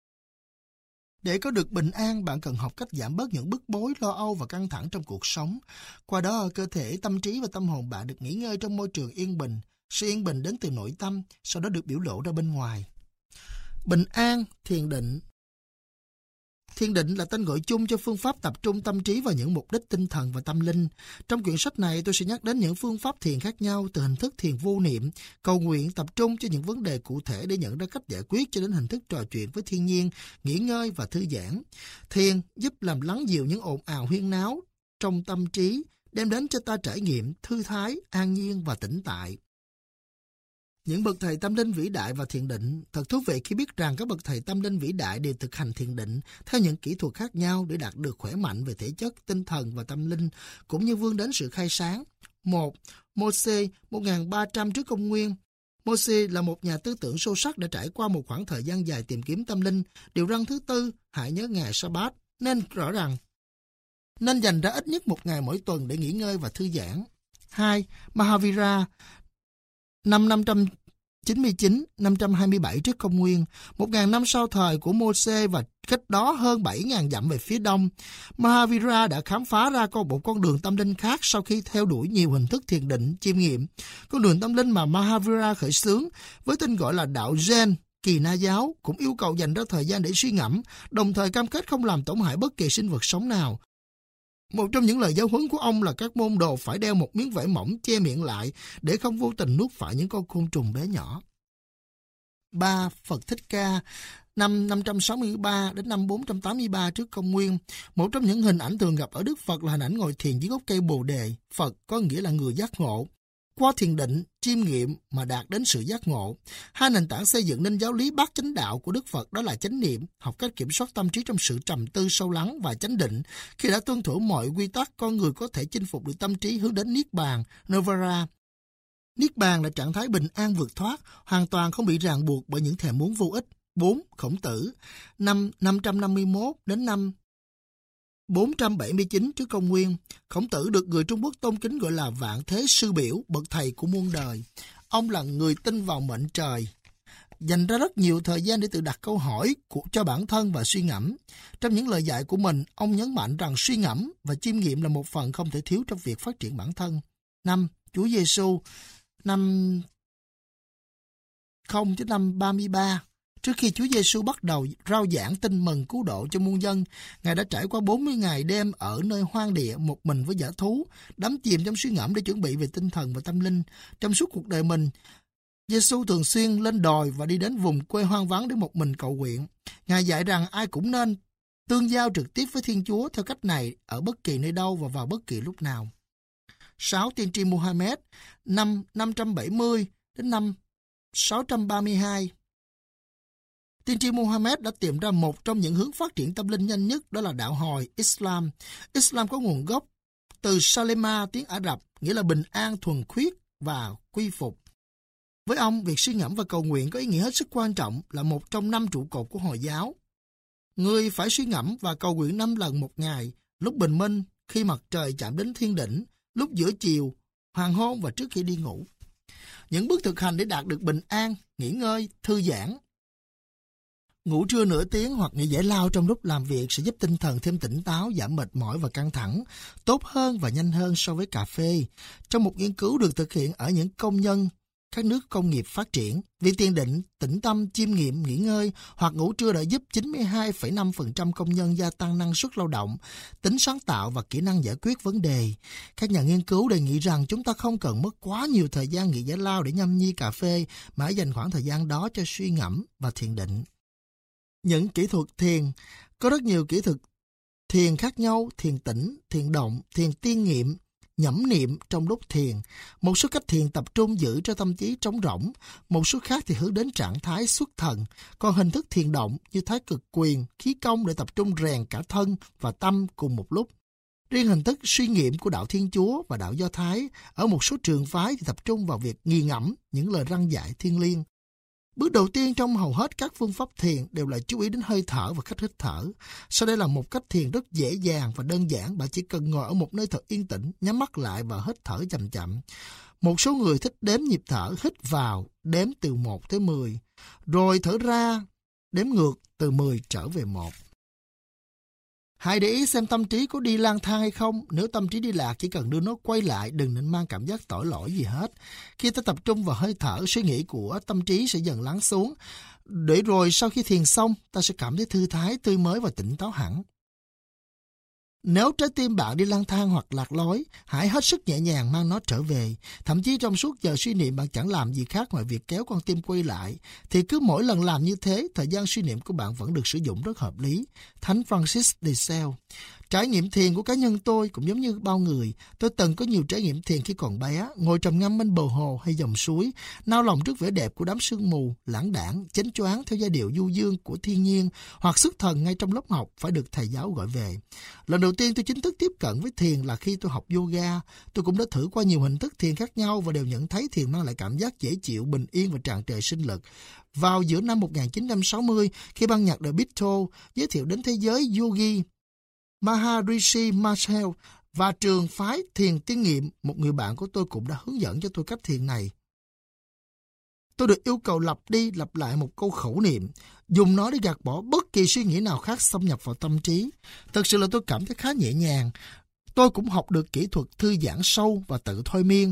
Để có được bình an, bạn cần học cách giảm bớt những bức bối, lo âu và căng thẳng trong cuộc sống. Qua đó, cơ thể, tâm trí và tâm hồn bạn được nghỉ ngơi trong môi trường yên bình. Sự yên bình đến từ nội tâm, sau đó được biểu lộ ra bên ngoài. Bình an, thiền định. Thiền định là tên gọi chung cho phương pháp tập trung tâm trí vào những mục đích tinh thần và tâm linh. Trong quyển sách này, tôi sẽ nhắc đến những phương pháp thiền khác nhau, từ hình thức thiền vô niệm, cầu nguyện, tập trung cho những vấn đề cụ thể để nhận ra cách giải quyết, cho đến hình thức trò chuyện với thiên nhiên, nghỉ ngơi và thư giãn. Thiền giúp làm lắng dịu những ồn ào huyên náo trong tâm trí, đem đến cho ta trải nghiệm thư thái, an nhiên và tĩnh tại. Những bậc thầy tâm linh vĩ đại và thiền định. Thật thú vị khi biết rằng các bậc thầy tâm linh vĩ đại đều thực hành thiền định theo những kỹ thuật khác nhau để đạt được khỏe mạnh về thể chất, tinh thần và tâm linh, cũng như vươn đến sự khai sáng. 1. Moses 1300 trước công nguyên. Moses là một nhà tư tưởng sâu sắc đã trải qua một khoảng thời gian dài tìm kiếm tâm linh. Điều răn thứ tư, hãy nhớ ngày Sa-bát. Nên rõ ràng nên dành ra ít nhất một ngày mỗi tuần để nghỉ ngơi và thư giãn. 2. Mahavira năm 597 trước công nguyên, 1.000 năm sau thời của Moses và cách đó hơn 7.000 dặm về phía đông, Mahavira đã khám phá ra một con đường tâm linh khác sau khi theo đuổi nhiều hình thức thiền định, chiêm nghiệm. Con đường tâm linh mà Mahavira khởi xướng với tên gọi là đạo Zen, Kỳ Na giáo, cũng yêu cầu dành ra thời gian để suy ngẫm, đồng thời cam kết không làm tổn hại bất kỳ sinh vật sống nào. Một trong những lời giáo huấn của ông là các môn đồ phải đeo một miếng vải mỏng che miệng lại để không vô tình nuốt phải những con côn trùng bé nhỏ. 3. Phật Thích Ca, năm 563 đến năm 483 trước công nguyên. Một trong những hình ảnh thường gặp ở Đức Phật là hình ảnh ngồi thiền dưới gốc cây Bồ Đề. Phật có nghĩa là người giác ngộ. Qua thiền định, chiêm nghiệm mà đạt đến sự giác ngộ. Hai nền tảng xây dựng nên giáo lý bát chánh đạo của Đức Phật đó là chánh niệm, học cách kiểm soát tâm trí trong sự trầm tư sâu lắng, và chánh định. Khi đã tuân thủ mọi quy tắc, con người có thể chinh phục được tâm trí hướng đến Niết Bàn, Nirvana. Niết Bàn là trạng thái bình an vượt thoát, hoàn toàn không bị ràng buộc bởi những thèm muốn vô ích. 4. Khổng Tử, năm 551 đến năm 479 trước công nguyên. Khổng Tử được người Trung Quốc tôn kính gọi là vạn thế sư biểu, bậc thầy của muôn đời. Ông là người tin vào mệnh trời, dành ra rất nhiều thời gian để tự đặt câu hỏi cho bản thân và suy ngẫm. Trong những lời dạy của mình, ông nhấn mạnh rằng suy ngẫm và chiêm nghiệm là một phần không thể thiếu trong việc phát triển bản thân. 5. Chúa Giêsu, năm 0 đến năm 33. Trước khi Chúa Giêsu bắt đầu rao giảng tin mừng cứu độ cho muôn dân, Ngài đã trải qua 40 ngày đêm ở nơi hoang địa một mình với dã thú, đắm chìm trong suy ngẫm để chuẩn bị về tinh thần và tâm linh. Trong suốt cuộc đời mình, Giêsu thường xuyên lên đồi và đi đến vùng quê hoang vắng để một mình cầu nguyện. Ngài dạy rằng ai cũng nên tương giao trực tiếp với Thiên Chúa theo cách này ở bất kỳ nơi đâu và vào bất kỳ lúc nào. 6. Tiên tri Muhammad, năm 570 đến năm 632. Tiên tri Muhammad đã tìm ra một trong những hướng phát triển tâm linh nhanh nhất, đó là đạo hồi Islam. Islam có nguồn gốc từ Salema, tiếng Ả Rập, nghĩa là bình an, thuần khiết và quy phục. Với ông, việc suy ngẫm và cầu nguyện có ý nghĩa hết sức quan trọng, là một trong 5 trụ cột của Hồi giáo. Người phải suy ngẫm và cầu nguyện 5 lần một ngày, lúc bình minh, khi mặt trời chạm đến thiên đỉnh, lúc giữa chiều, hoàng hôn và trước khi đi ngủ. Những bước thực hành để đạt được bình an, nghỉ ngơi, thư giãn. Ngủ trưa nửa tiếng hoặc nghỉ giải lao trong lúc làm việc sẽ giúp tinh thần thêm tỉnh táo, giảm mệt mỏi và căng thẳng, tốt hơn và nhanh hơn so với cà phê. Trong một nghiên cứu được thực hiện ở những công nhân các nước công nghiệp phát triển, việc thiền định, tĩnh tâm, chiêm nghiệm, nghỉ ngơi hoặc ngủ trưa đã giúp 92,5% công nhân gia tăng năng suất lao động, tính sáng tạo và kỹ năng giải quyết vấn đề. Các nhà nghiên cứu đề nghị rằng chúng ta không cần mất quá nhiều thời gian nghỉ giải lao để nhâm nhi cà phê, mà hãy dành khoảng thời gian đó cho suy ngẫm và thiền định. Những kỹ thuật thiền. Có rất nhiều kỹ thuật thiền khác nhau: thiền tĩnh, thiền động, thiền tiên nghiệm, nhẩm niệm trong lúc thiền. Một số cách thiền tập trung giữ cho tâm trí trống rỗng, một số khác thì hướng đến trạng thái xuất thần. Còn hình thức thiền động như thái cực quyền, khí công để tập trung rèn cả thân và tâm cùng một lúc. Riêng hình thức suy nghiệm của đạo Thiên Chúa và đạo Do Thái ở một số trường phái thì tập trung vào việc nghiền ngẫm những lời răn dạy thiêng liêng. Bước đầu tiên trong hầu hết các phương pháp thiền đều là chú ý đến hơi thở và cách hít thở. Sau đây là một cách thiền rất dễ dàng và đơn giản. Bạn chỉ cần ngồi ở một nơi thật yên tĩnh, nhắm mắt lại và hít thở chậm chậm. Một số người thích đếm nhịp thở, hít vào, đếm từ 1 tới 10, rồi thở ra, đếm ngược từ 10 trở về 1. Hãy để ý xem tâm trí có đi lang thang hay không. Nếu tâm trí đi lạc, chỉ cần đưa nó quay lại, đừng nên mang cảm giác tội lỗi gì hết. Khi ta tập trung vào hơi thở, suy nghĩ của tâm trí sẽ dần lắng xuống. Để rồi sau khi thiền xong, ta sẽ cảm thấy thư thái, tươi mới và tỉnh táo hẳn. Nếu trái tim bạn đi lang thang hoặc lạc lối, hãy hết sức nhẹ nhàng mang nó trở về. Thậm chí trong suốt giờ suy niệm bạn chẳng làm gì khác ngoài việc kéo con tim quay lại, thì cứ mỗi lần làm như thế, thời gian suy niệm của bạn vẫn được sử dụng rất hợp lý. Thánh Francis de Sales. Trải nghiệm thiền của cá nhân tôi cũng giống như bao người. Tôi từng có nhiều trải nghiệm thiền khi còn bé, ngồi trầm ngâm bên bờ hồ hay dòng suối, nao lòng trước vẻ đẹp của đám sương mù, lãng đãng, chánh choáng theo giai điệu du dương của thiên nhiên, hoặc xuất thần ngay trong lớp học phải được thầy giáo gọi về. Lần đầu tiên tôi chính thức tiếp cận với thiền là khi tôi học yoga. Tôi cũng đã thử qua nhiều hình thức thiền khác nhau và đều nhận thấy thiền mang lại cảm giác dễ chịu, bình yên và tràn trề sinh lực. Vào giữa năm 1960, khi ban nhạc The Beatles giới thiệu đến thế giới yogi Maharishi Mahesh và trường phái thiền tiên nghiệm, một người bạn của tôi cũng đã hướng dẫn cho tôi cách thiền này. Tôi được yêu cầu lặp đi lặp lại một câu khẩu niệm, dùng nó để gạt bỏ bất kỳ suy nghĩ nào khác xâm nhập vào tâm trí. Thật sự là tôi cảm thấy khá nhẹ nhàng. Tôi cũng học được kỹ thuật thư giãn sâu và tự thôi miên.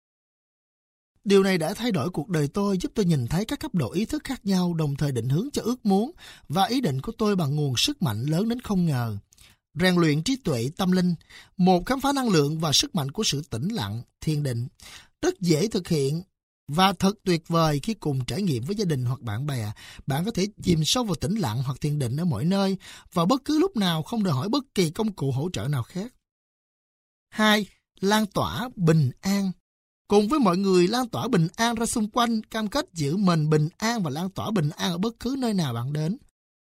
Điều này đã thay đổi cuộc đời tôi, giúp tôi nhìn thấy các cấp độ ý thức khác nhau, đồng thời định hướng cho ước muốn và ý định của tôi bằng nguồn sức mạnh lớn đến không ngờ. rèn luyện trí tuệ tâm linh, một khám phá năng lượng và sức mạnh của sự tĩnh lặng, thiền định. Rất dễ thực hiện và thật tuyệt vời khi cùng trải nghiệm với gia đình hoặc bạn bè. Bạn có thể chìm sâu vào tĩnh lặng hoặc thiền định ở mọi nơi, vào bất cứ lúc nào, không đòi hỏi bất kỳ công cụ hỗ trợ nào khác. 2. Lan tỏa bình an. Cùng với mọi người lan tỏa bình an ra xung quanh, cam kết giữ mình bình an và lan tỏa bình an ở bất cứ nơi nào bạn đến.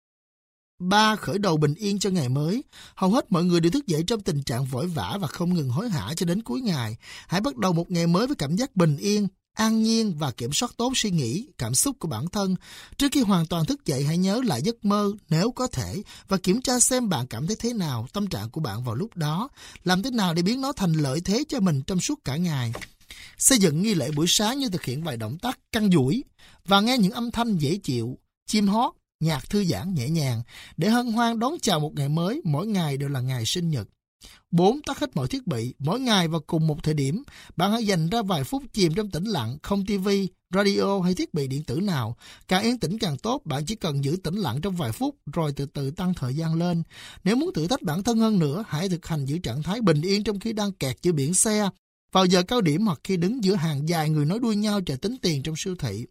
3. Khởi đầu bình yên cho ngày mới. Hầu hết mọi người đều thức dậy trong tình trạng vội vã và không ngừng hối hả cho đến cuối ngày. Hãy bắt đầu một ngày mới với cảm giác bình yên, an nhiên và kiểm soát tốt suy nghĩ, cảm xúc của bản thân. Trước khi hoàn toàn thức dậy, hãy nhớ lại giấc mơ nếu có thể và kiểm tra xem bạn cảm thấy thế nào, tâm trạng của bạn vào lúc đó, làm thế nào để biến nó thành lợi thế cho mình trong suốt cả ngày. Xây dựng nghi lễ buổi sáng như thực hiện vài động tác căng duỗi và nghe những âm thanh dễ chịu, chim hót, nhạc thư giãn nhẹ nhàng để hân hoan đón chào một ngày mới. Mỗi ngày đều là ngày sinh nhật. 4. Tắt hết mọi thiết bị. Mỗi ngày vào cùng một thời điểm, bạn hãy dành ra vài phút chìm trong tĩnh lặng, không tivi, radio hay thiết bị điện tử nào. Càng yên tĩnh càng tốt, bạn chỉ cần giữ tĩnh lặng trong vài phút rồi từ từ tăng thời gian lên. Nếu muốn thử thách bản thân hơn nữa, hãy thực hành giữ trạng thái bình yên trong khi đang kẹt giữa biển xe, vào giờ cao điểm hoặc khi đứng giữa hàng dài người nói đuôi nhau chờ tính tiền trong siêu thị.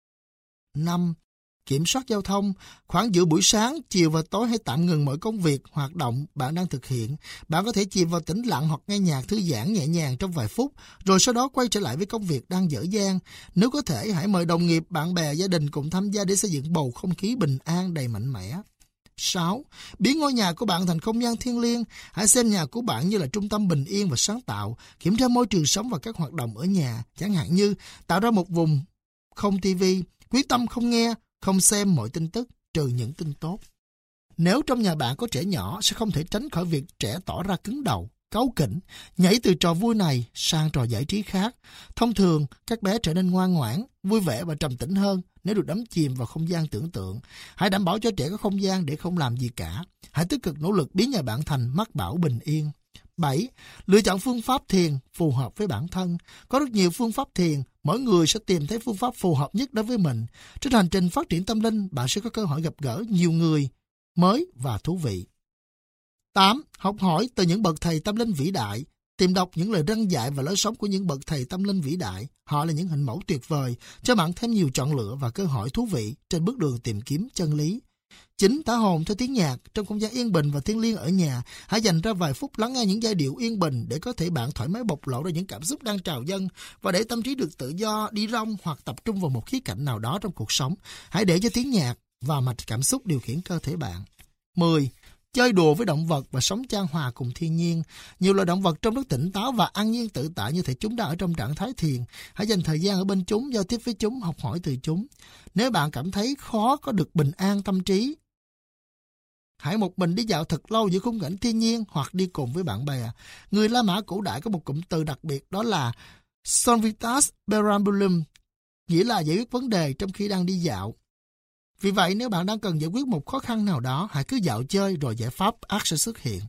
5. Kiểm soát giao thông. Khoảng giữa buổi sáng, chiều và tối hãy tạm ngừng mọi công việc, hoạt động bạn đang thực hiện. Bạn có thể chìm vào tĩnh lặng hoặc nghe nhạc thư giãn nhẹ nhàng trong vài phút, rồi sau đó quay trở lại với công việc đang dở dang. Nếu có thể, hãy mời đồng nghiệp, bạn bè, gia đình cùng tham gia để xây dựng bầu không khí bình an đầy mạnh mẽ. 6. Biến ngôi nhà của bạn thành không gian thiêng liêng. Hãy xem nhà của bạn như là trung tâm bình yên và sáng tạo. Kiểm tra môi trường sống và các hoạt động ở nhà, chẳng hạn như tạo ra một vùng không tivi, quyết tâm không nghe, không xem mọi tin tức trừ những tin tốt. Nếu trong nhà bạn có trẻ nhỏ, sẽ không thể tránh khỏi việc trẻ tỏ ra cứng đầu, cáu kỉnh, nhảy từ trò vui này sang trò giải trí khác. Thông thường, các bé trở nên ngoan ngoãn, vui vẻ và trầm tĩnh hơn nếu được đắm chìm vào không gian tưởng tượng. Hãy đảm bảo cho trẻ có không gian để không làm gì cả. Hãy tích cực nỗ lực biến nhà bạn thành mát bảo bình yên. 7. Lựa chọn phương pháp thiền phù hợp với bản thân. Có rất nhiều phương pháp thiền, mỗi người sẽ tìm thấy phương pháp phù hợp nhất đối với mình. Trên hành trình phát triển tâm linh, bạn sẽ có cơ hội gặp gỡ nhiều người mới và thú vị. 8. Học hỏi từ những bậc thầy tâm linh vĩ đại. Tìm đọc những lời răn dạy và lối sống của những bậc thầy tâm linh vĩ đại. Họ là những hình mẫu tuyệt vời, cho bạn thêm nhiều chọn lựa và cơ hội thú vị trên bước đường tìm kiếm chân lý. 9. Thả hồn theo tiếng nhạc. Trong không gian yên bình và thiêng liêng ở nhà, hãy dành ra vài phút lắng nghe những giai điệu yên bình để có thể bạn thoải mái bộc lộ ra những cảm xúc đang trào dâng và để tâm trí được tự do đi rong hoặc tập trung vào một khía cạnh nào đó trong cuộc sống. Hãy để cho tiếng nhạc và mạch cảm xúc điều khiển cơ thể bạn. 10. Chơi đùa với động vật và sống chan hòa cùng thiên nhiên. Nhiều loài động vật trông rất tỉnh táo và an nhiên tự tại, như thể chúng đang ở trong trạng thái thiền. Hãy dành thời gian ở bên chúng, giao tiếp với chúng, học hỏi từ chúng. Nếu bạn cảm thấy khó có được bình an tâm trí, hãy một mình đi dạo thật lâu giữa khung cảnh thiên nhiên hoặc đi cùng với bạn bè. Người La Mã cổ đại có một cụm từ đặc biệt, đó là Solvitas Perambulum, nghĩa là giải quyết vấn đề trong khi đang đi dạo. Vì vậy, nếu bạn đang cần giải quyết một khó khăn nào đó, hãy cứ dạo chơi rồi giải pháp ắt sẽ xuất hiện.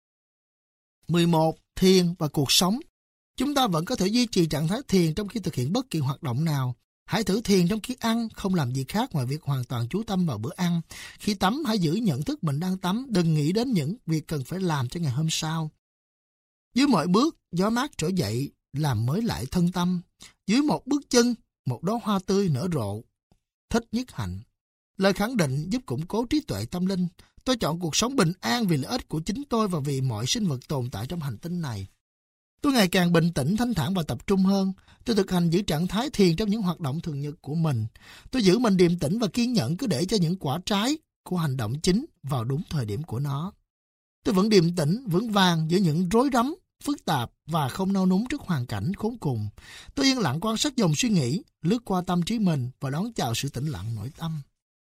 11. Thiền và cuộc sống. Chúng ta vẫn có thể duy trì trạng thái thiền trong khi thực hiện bất kỳ hoạt động nào. Hãy thử thiền trong khi ăn, không làm gì khác ngoài việc hoàn toàn chú tâm vào bữa ăn. Khi tắm, hãy giữ nhận thức mình đang tắm, đừng nghĩ đến những việc cần phải làm cho ngày hôm sau. Dưới mọi bước, gió mát trỗi dậy, làm mới lại thân tâm. Dưới một bước chân, một đóa hoa tươi nở rộ. Thích nhất hạnh. Lời khẳng định giúp củng cố trí tuệ tâm linh. Tôi chọn cuộc sống bình an vì lợi ích của chính tôi và vì mọi sinh vật tồn tại trong hành tinh này. Tôi ngày càng bình tĩnh, thanh thản và tập trung hơn. Tôi thực hành giữ trạng thái thiền trong những hoạt động thường nhật của mình. Tôi giữ mình điềm tĩnh và kiên nhẫn, cứ để cho những quả trái của hành động chính vào đúng thời điểm của nó. Tôi vẫn điềm tĩnh, vững vàng giữa những rối rắm, phức tạp và không nao núng trước hoàn cảnh khốn cùng. Tôi yên lặng quan sát dòng suy nghĩ, lướt qua tâm trí mình và đón chào sự tĩnh lặng nội tâm.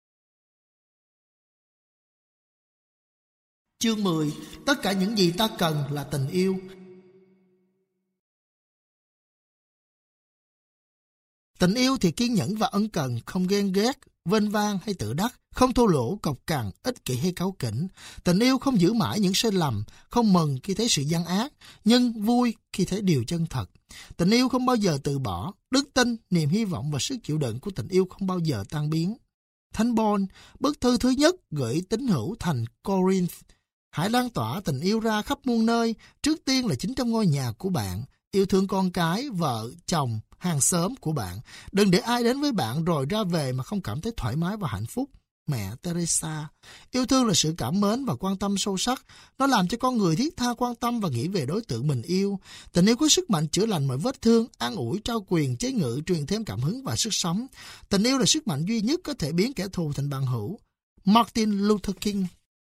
Chương 10. Tất cả những gì ta cần là tình yêu. Tình yêu thì kiên nhẫn và ân cần, không ghen ghét, vênh vang hay tự đắc, không thô lỗ, cộc cằn, ích kỷ hay cáu kỉnh. Tình yêu không giữ mãi những sai lầm, không mừng khi thấy sự gian ác, nhưng vui khi thấy điều chân thật. Tình yêu không bao giờ từ bỏ, đức tin, niềm hy vọng và sức chịu đựng của tình yêu không bao giờ tan biến. Thánh Paul, bức thư thứ nhất gửi tín hữu thành Corinth, Hãy lan tỏa tình yêu ra khắp muôn nơi, trước tiên là chính trong ngôi nhà của bạn. Yêu thương con cái, vợ, chồng, hàng xóm của bạn. Đừng để ai đến với bạn rồi ra về mà không cảm thấy thoải mái và hạnh phúc. Mẹ Teresa. Yêu thương là sự cảm mến và quan tâm sâu sắc. Nó làm cho con người thiết tha quan tâm và nghĩ về đối tượng mình yêu. Tình yêu có sức mạnh chữa lành mọi vết thương, an ủi, trao quyền, chế ngự, truyền thêm cảm hứng và sức sống. Tình yêu là sức mạnh duy nhất có thể biến kẻ thù thành bạn hữu. Martin Luther King.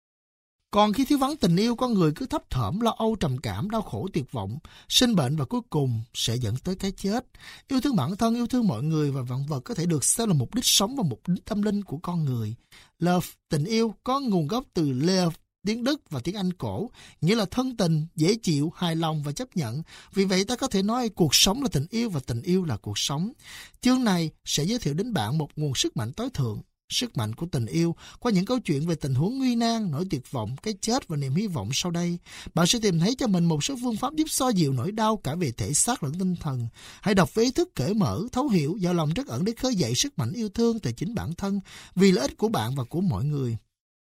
Còn khi thiếu vắng tình yêu, con người cứ thấp thỏm, lo âu, trầm cảm, đau khổ, tuyệt vọng, sinh bệnh và cuối cùng sẽ dẫn tới cái chết. Yêu thương bản thân, yêu thương mọi người và vạn vật có thể được xem là mục đích sống và mục đích tâm linh của con người. Love, tình yêu, có nguồn gốc từ love, tiếng Đức và tiếng Anh cổ, nghĩa là thân tình, dễ chịu, hài lòng và chấp nhận. Vì vậy ta có thể nói cuộc sống là tình yêu và tình yêu là cuộc sống. Chương này sẽ giới thiệu đến bạn một nguồn sức mạnh tối thượng. Sức mạnh của tình yêu qua những câu chuyện về tình huống nguy nan, nỗi tuyệt vọng, cái chết và niềm hy vọng sau đây. Bạn sẽ tìm thấy cho mình một số phương pháp giúp xoa dịu nỗi đau cả về thể xác lẫn tinh thần. Hãy đọc với ý thức cởi mở, thấu hiểu, giàu lòng trắc ẩn để khơi dậy sức mạnh yêu thương từ chính bản thân vì lợi ích của bạn và của mọi người.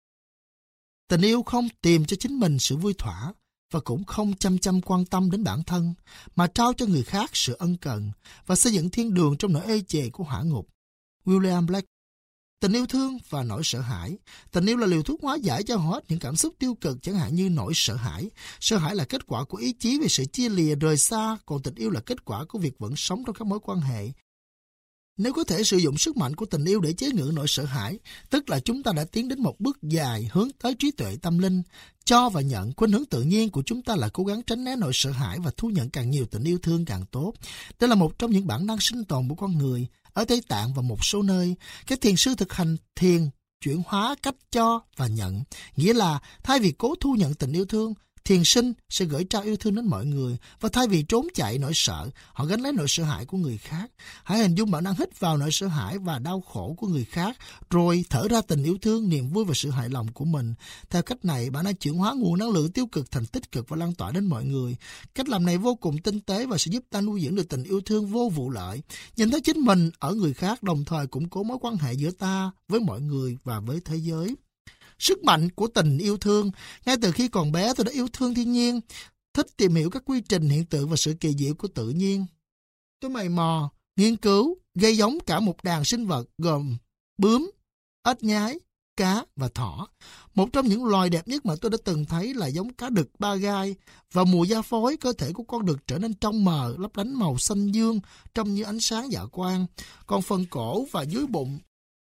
Tình yêu không tìm cho chính mình sự vui thỏa và cũng không chăm quan tâm đến bản thân, mà trao cho người khác sự ân cần và xây dựng thiên đường trong nỗi ê chề của hỏa ngục. William Blake. Tình yêu thương và nỗi sợ hãi. Tình yêu là liều thuốc hóa giải cho hết những cảm xúc tiêu cực, chẳng hạn như nỗi sợ hãi. Sợ hãi là kết quả của ý chí về sự chia lìa rời xa, còn tình yêu là kết quả của việc vẫn sống trong các mối quan hệ. Nếu có thể sử dụng sức mạnh của tình yêu để chế ngự nỗi sợ hãi, tức là chúng ta đã tiến đến một bước dài hướng tới trí tuệ tâm linh. Cho và nhận, khuynh hướng tự nhiên của chúng ta là cố gắng tránh né nỗi sợ hãi và thu nhận càng nhiều tình yêu thương càng tốt. Đây là một trong những bản năng sinh tồn của con người. Ở Tây Tạng và một số nơi, các thiền sư thực hành thiền chuyển hóa cách cho và nhận, nghĩa là thay vì cố thu nhận tình yêu thương, thiền sinh sẽ gửi trao yêu thương đến mọi người, và thay vì trốn chạy nỗi sợ, họ gánh lấy nỗi sợ hãi của người khác. Hãy hình dung bạn đang hít vào nỗi sợ hãi và đau khổ của người khác, rồi thở ra tình yêu thương, niềm vui và sự hài lòng của mình. Theo cách này, bạn đang chuyển hóa nguồn năng lượng tiêu cực thành tích cực và lan tỏa đến mọi người. Cách làm này vô cùng tinh tế và sẽ giúp ta nuôi dưỡng được tình yêu thương vô vụ lợi, nhìn thấy chính mình ở người khác, đồng thời củng cố mối quan hệ giữa ta với mọi người và với thế giới. Sức mạnh của tình yêu thương. Ngay từ khi còn bé, tôi đã yêu thương thiên nhiên, thích tìm hiểu các quy trình, hiện tượng và sự kỳ diệu của tự nhiên. Tôi mày mò, nghiên cứu, gây giống cả một đàn sinh vật gồm bướm, ếch nhái, cá và thỏ. Một trong những loài đẹp nhất mà tôi đã từng thấy là giống cá đực ba gai. Vào mùa giao phối, cơ thể của con đực trở nên trong mờ, lấp lánh màu xanh dương, trông như ánh sáng dạ quang. Còn phần cổ và dưới bụng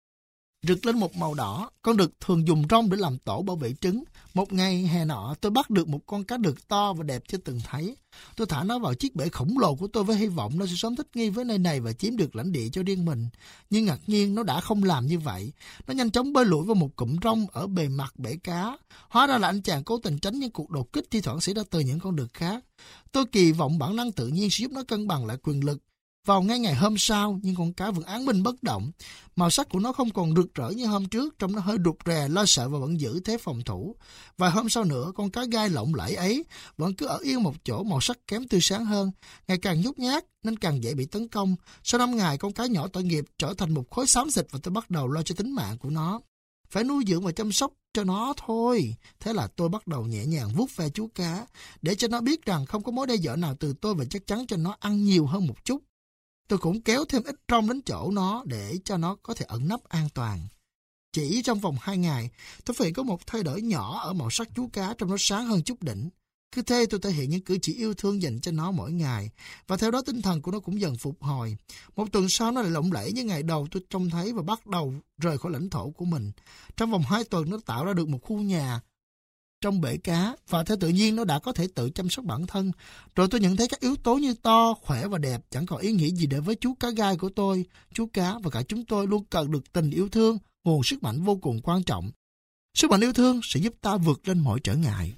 rực lên một màu đỏ. Con đực thường dùng rong để làm tổ bảo vệ trứng. Một ngày hè nọ, tôi bắt được một con cá đực to và đẹp chưa từng thấy. Tôi thả nó vào chiếc bể khổng lồ của tôi với hy vọng nó sẽ sớm thích nghi với nơi này và chiếm được lãnh địa cho riêng mình. Nhưng ngạc nhiên, nó đã không làm như vậy. Nó nhanh chóng bơi lủi vào một cụm rong ở bề mặt bể cá. Hóa ra là anh chàng cố tình tránh những cuộc đột kích thi thoảng xảy ra từ những con đực khác. Tôi kỳ vọng bản năng tự nhiên sẽ giúp nó cân bằng lại quyền lực. Vào ngay ngày hôm sau, nhưng con cá vẫn án binh bất động. Màu sắc của nó không còn rực rỡ như hôm trước, trông nó hơi rụt rè, lo sợ và vẫn giữ thế phòng thủ. Vài hôm sau nữa, con cá gai lộng lẫy ấy vẫn cứ ở yên một chỗ, màu sắc kém tươi sáng hơn, ngày càng nhút nhát nên càng dễ bị tấn công. Sau 5 ngày, con cá nhỏ tội nghiệp trở thành một khối xám xịt và tôi bắt đầu lo cho tính mạng của nó. Phải nuôi dưỡng và chăm sóc cho nó thôi. Thế là tôi bắt đầu nhẹ nhàng vuốt ve chú cá, để cho nó biết rằng không có mối đe dọa nào từ tôi và chắc chắn cho nó ăn nhiều hơn một chút. Tôi cũng kéo thêm ít rong đến chỗ nó để cho nó có thể ẩn nấp an toàn. Chỉ trong vòng 2 ngày, tôi phải có một thay đổi nhỏ ở màu sắc chú cá, trông nó sáng hơn chút đỉnh. Cứ thế tôi thể hiện những cử chỉ yêu thương dành cho nó mỗi ngày, và theo đó tinh thần của nó cũng dần phục hồi. Một tuần sau nó lại lộng lẫy như ngày đầu tôi trông thấy và bắt đầu rời khỏi lãnh thổ của mình. Trong vòng 2 tuần nó tạo ra được một khu nhà trong bể cá, và theo tự nhiên nó đã có thể tự chăm sóc bản thân. Rồi tôi nhận thấy các yếu tố như to, khỏe và đẹp chẳng còn ý nghĩa gì để với chú cá gai của tôi. Chú cá và cả chúng tôi luôn cần được tình yêu thương, nguồn sức mạnh vô cùng quan trọng. Sức mạnh yêu thương sẽ giúp ta vượt lên mọi trở ngại.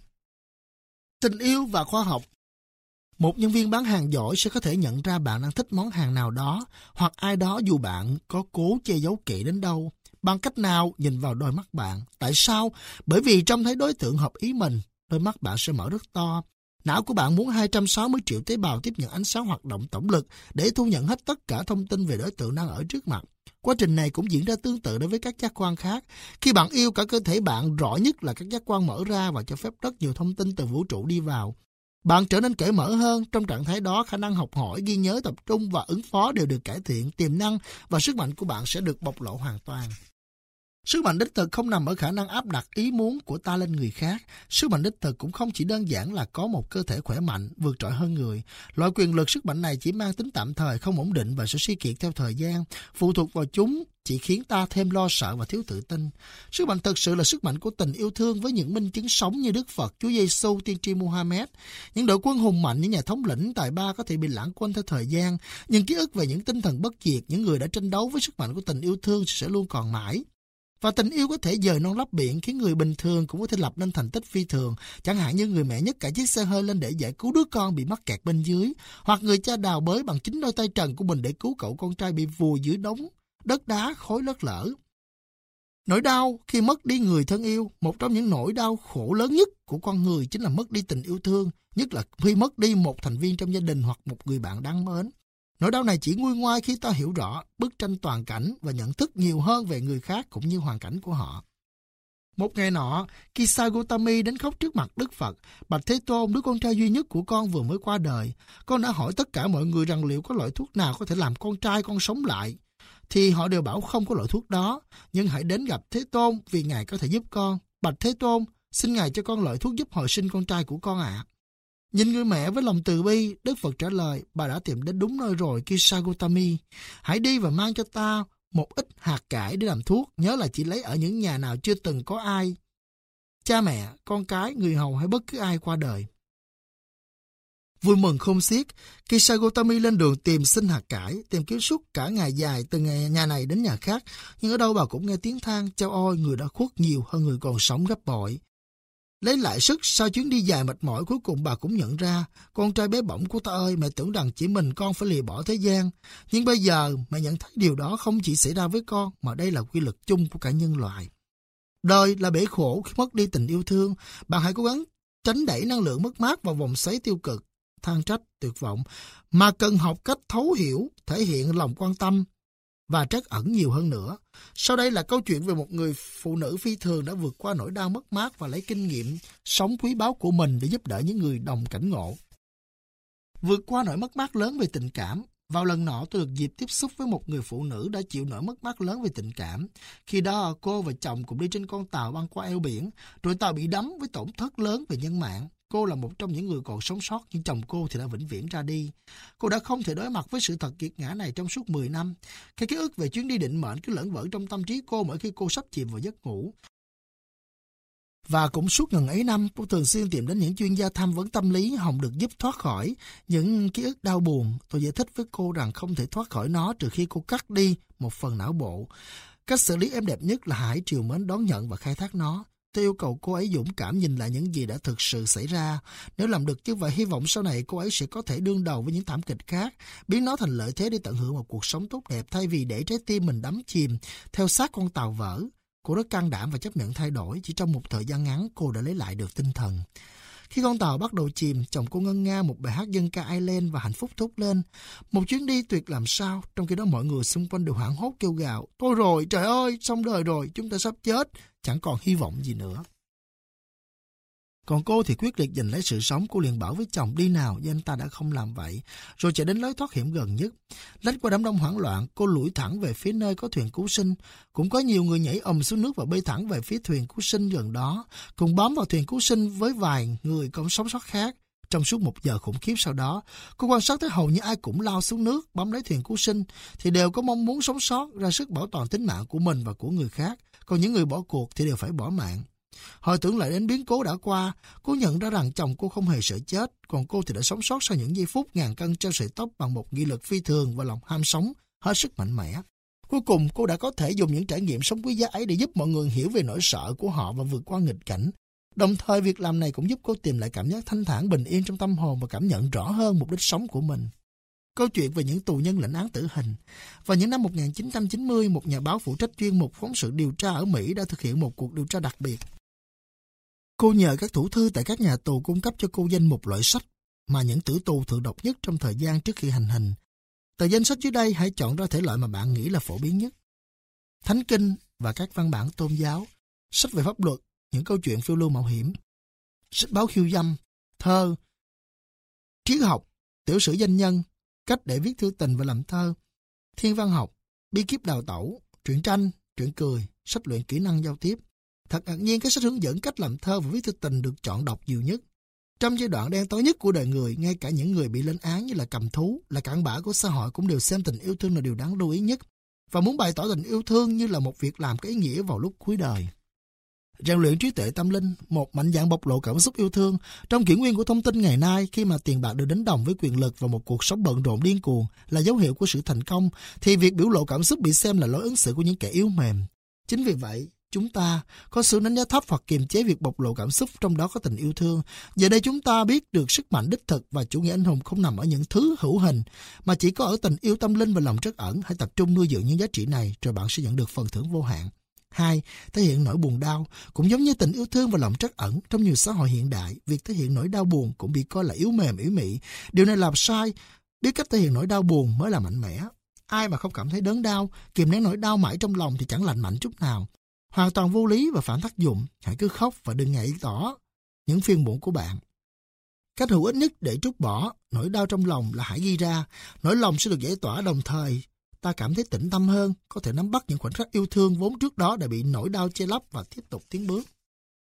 Tình yêu và khoa học. Một nhân viên bán hàng giỏi sẽ có thể nhận ra bạn đang thích món hàng nào đó, hoặc ai đó dù bạn có cố che giấu kỹ đến đâu. Bằng cách nào? Nhìn vào đôi mắt bạn. Tại sao? Bởi vì trông thấy đối tượng hợp ý mình, đôi mắt bạn sẽ mở rất to. Não của bạn muốn 260 triệu tế bào tiếp nhận ánh sáng hoạt động tổng lực để thu nhận hết tất cả thông tin về đối tượng đang ở trước mặt. Quá trình này cũng diễn ra tương tự đối với các giác quan khác. Khi bạn yêu, cả cơ thể bạn, rõ nhất là các giác quan mở ra và cho phép rất nhiều thông tin từ vũ trụ đi vào. Bạn trở nên cởi mở hơn. Trong trạng thái đó, khả năng học hỏi, ghi nhớ, tập trung và ứng phó đều được cải thiện. Tiềm năng và sức mạnh của bạn sẽ được bộc lộ hoàn toàn. Sức mạnh đích thực không nằm ở khả năng áp đặt ý muốn của ta lên người khác. Sức mạnh đích thực cũng không chỉ đơn giản là có một cơ thể khỏe mạnh, vượt trội hơn người. Loại quyền lực sức mạnh này chỉ mang tính tạm thời, không ổn định và sẽ suy kiệt theo thời gian. Phụ thuộc vào chúng chỉ khiến ta thêm lo sợ và thiếu tự tin. Sức mạnh thực sự là sức mạnh của tình yêu thương với những minh chứng sống như Đức Phật, Chúa Giêsu, tiên tri Muhammad. Những đội quân hùng mạnh, những nhà thống lĩnh tài ba có thể bị lãng quên theo thời gian, nhưng ký ức về những tinh thần bất diệt, những người đã tranh đấu với sức mạnh của tình yêu thương sẽ luôn còn mãi. Và tình yêu có thể dời non lấp biển, khiến người bình thường cũng có thể lập nên thành tích phi thường, chẳng hạn như người mẹ nhấc cả chiếc xe hơi lên để giải cứu đứa con bị mắc kẹt bên dưới, hoặc người cha đào bới bằng chính đôi tay trần của mình để cứu cậu con trai bị vùi dưới đống đất đá khối đất lở. Nỗi đau khi mất đi người thân yêu, một trong những nỗi đau khổ lớn nhất của con người chính là mất đi tình yêu thương, nhất là khi mất đi một thành viên trong gia đình hoặc một người bạn đáng mến. Nỗi đau này chỉ nguôi ngoai khi ta hiểu rõ bức tranh toàn cảnh và nhận thức nhiều hơn về người khác cũng như hoàn cảnh của họ. Một ngày nọ, Kisa Gotami đến khóc trước mặt Đức Phật. Bạch Thế Tôn, đứa con trai duy nhất của con vừa mới qua đời. Con đã hỏi tất cả mọi người rằng liệu có loại thuốc nào có thể làm con trai con sống lại. Thì họ đều bảo không có loại thuốc đó. Nhưng hãy đến gặp Thế Tôn vì Ngài có thể giúp con. Bạch Thế Tôn, xin Ngài cho con loại thuốc giúp hồi sinh con trai của con ạ. Nhìn người mẹ với lòng từ bi, Đức Phật trả lời, bà đã tìm đến đúng nơi rồi, Kisa Gotami. Hãy đi và mang cho ta một ít hạt cải để làm thuốc, nhớ là chỉ lấy ở những nhà nào chưa từng có ai, cha mẹ, con cái, người hầu hay bất cứ ai qua đời. Vui mừng không xiết, Kisa Gotami lên đường tìm xin hạt cải, tìm kiếm suốt cả ngày dài từ nhà này đến nhà khác, nhưng ở đâu bà cũng nghe tiếng than, chao ôi, người đã khuất nhiều hơn người còn sống gấp bội. Lấy lại sức sau chuyến đi dài mệt mỏi, cuối cùng bà cũng nhận ra, con trai bé bỏng của ta ơi, mẹ tưởng rằng chỉ mình con phải lìa bỏ thế gian. Nhưng bây giờ mẹ nhận thấy điều đó không chỉ xảy ra với con, mà đây là quy luật chung của cả nhân loại. Đời là bể khổ khi mất đi tình yêu thương. Bạn hãy cố gắng tránh đẩy năng lượng mất mát vào vòng xoáy tiêu cực, than trách, tuyệt vọng, mà cần học cách thấu hiểu, thể hiện lòng quan tâm và trắc ẩn nhiều hơn nữa. Sau đây là câu chuyện về một người phụ nữ phi thường đã vượt qua nỗi đau mất mát và lấy kinh nghiệm sống quý báu của mình để giúp đỡ những người đồng cảnh ngộ. Vượt qua nỗi mất mát lớn về tình cảm. Vào lần nọ tôi được dịp tiếp xúc với một người phụ nữ đã chịu nỗi mất mát lớn về tình cảm. Khi đó cô và chồng cùng đi trên con tàu băng qua eo biển, rồi tàu bị đắm với tổn thất lớn về nhân mạng. Cô là một trong những người còn sống sót, nhưng chồng cô thì đã vĩnh viễn ra đi. Cô đã không thể đối mặt với sự thật kiệt ngã này trong suốt 10 năm. Cái ký ức về chuyến đi định mệnh cứ lởn vởn trong tâm trí cô mỗi khi cô sắp chìm vào giấc ngủ. Và cũng suốt ngần ấy năm, cô thường xuyên tìm đến những chuyên gia tham vấn tâm lý hòng được giúp thoát khỏi những ký ức đau buồn. Tôi giải thích với cô rằng không thể thoát khỏi nó trừ khi cô cắt đi một phần não bộ. Cách xử lý êm đẹp nhất là hãy trìu mến đón nhận và khai thác nó. Tôi yêu cầu cô ấy dũng cảm nhìn lại những gì đã thực sự xảy ra. Nếu làm được như vậy, hy vọng sau này cô ấy sẽ có thể đương đầu với những thảm kịch khác, biến nó thành lợi thế để tận hưởng một cuộc sống tốt đẹp thay vì để trái tim mình đắm chìm theo xác con tàu vỡ. Cô rất can đảm và chấp nhận thay đổi. Chỉ trong một thời gian ngắn, cô đã lấy lại được tinh thần. Khi con tàu bắt đầu chìm, chồng cô ngân nga một bài hát dân ca Ireland và hạnh phúc thốt lên. Một chuyến đi tuyệt làm sao, trong khi đó mọi người xung quanh đều hoảng hốt kêu gào. Thôi rồi, trời ơi, xong đời rồi, chúng ta sắp chết, chẳng còn hy vọng gì nữa. Còn cô thì quyết liệt giành lấy sự sống. Cô liền bảo với chồng đi nào, nhưng anh ta đã không làm vậy, rồi chạy đến lối thoát hiểm gần nhất. Lách qua đám đông hoảng loạn, cô lủi thẳng về phía nơi có thuyền cứu sinh. Cũng có nhiều người nhảy xuống nước và bơi thẳng về phía thuyền cứu sinh gần đó, cùng bám vào thuyền cứu sinh với vài người còn sống sót khác. Trong suốt 1 giờ khủng khiếp sau đó, cô quan sát thấy hầu như ai cũng lao xuống nước bám lấy thuyền cứu sinh thì đều có mong muốn sống sót, ra sức bảo toàn tính mạng của mình và của người khác. Còn những người bỏ cuộc thì đều phải bỏ mạng. Hồi tưởng lại đến biến cố đã qua, cô nhận ra rằng chồng cô không hề sợ chết, còn cô thì đã sống sót sau những giây phút ngàn cân treo sợi tóc bằng một nghị lực phi thường và lòng ham sống hết sức mạnh mẽ. Cuối cùng cô đã có thể dùng những trải nghiệm sống quý giá ấy để giúp mọi người hiểu về nỗi sợ của họ và vượt qua nghịch cảnh. Đồng thời việc làm này cũng giúp cô tìm lại cảm giác thanh thản bình yên trong tâm hồn và cảm nhận rõ hơn mục đích sống của mình. Câu chuyện về những tù nhân lệnh án tử hình. Vào những năm 1990, một nhà báo phụ trách chuyên mục phóng sự điều tra ở Mỹ đã thực hiện một cuộc điều tra đặc biệt. Cô nhờ các thủ thư tại các nhà tù cung cấp cho cô danh mục loại sách mà những tử tù thường đọc nhất trong thời gian trước khi hành hình. Từ danh sách dưới đây, hãy chọn ra thể loại mà bạn nghĩ là phổ biến nhất. thánh kinh và các văn bản tôn giáo, sách về pháp luật, những câu chuyện phiêu lưu mạo hiểm, sách báo khiêu dâm, thơ, triết học, tiểu sử danh nhân, cách để viết thư tình và làm thơ, thiên văn học, bí kíp đào tẩu, truyện tranh, truyện cười, sách luyện kỹ năng giao tiếp. Thật ngạc nhiên các sách hướng dẫn cách làm thơ và viết thư tình được chọn đọc nhiều nhất. Trong giai đoạn đen tối nhất của đời người, ngay cả những người bị lên án như là cầm thú, là cặn bã của xã hội cũng đều xem tình yêu thương là điều đáng lưu ý nhất và muốn bày tỏ tình yêu thương như là một việc làm có ý nghĩa vào lúc cuối đời. Rèn luyện trí tuệ tâm linh, một mạnh dạn bộc lộ cảm xúc yêu thương. Trong kỷ nguyên của thông tin ngày nay, khi mà tiền bạc được đánh đồng với quyền lực và một cuộc sống bận rộn điên cuồng là dấu hiệu của sự thành công, thì việc biểu lộ cảm xúc bị xem là lối ứng xử của những kẻ yếu mềm. Chính vì vậy, chúng ta có sự đánh giá thấp hoặc kiềm chế việc bộc lộ cảm xúc, trong đó có tình yêu thương. Giờ đây chúng ta biết được sức mạnh đích thực và chủ nghĩa anh hùng không nằm ở những thứ hữu hình, mà chỉ có ở tình yêu tâm linh và lòng trắc ẩn. Hãy tập trung nuôi dưỡng những giá trị này, rồi bạn sẽ nhận được phần thưởng vô hạn. 2. Thể hiện nỗi buồn đau. Cũng giống như tình yêu thương và lòng trắc ẩn, trong nhiều xã hội hiện đại, việc thể hiện nỗi đau buồn cũng bị coi là yếu mềm, ủy mị. Điều này là sai. Biết cách thể hiện nỗi đau buồn mới là mạnh mẽ. Ai mà không cảm thấy đớn đau, kìm nén nỗi đau mãi trong lòng thì chẳng lành mạnh chút nào. Hoàn toàn vô lý và phản tác dụng. Hãy cứ khóc và đừng ngại tỏ những phiền muộn của bạn. Cách hữu ích nhất để trút bỏ nỗi đau trong lòng là hãy ghi ra. Nỗi lòng sẽ được giải tỏa, đồng thời ta cảm thấy tĩnh tâm hơn, có thể nắm bắt những khoảnh khắc yêu thương vốn trước đó đã bị nỗi đau che lấp và tiếp tục tiến bước.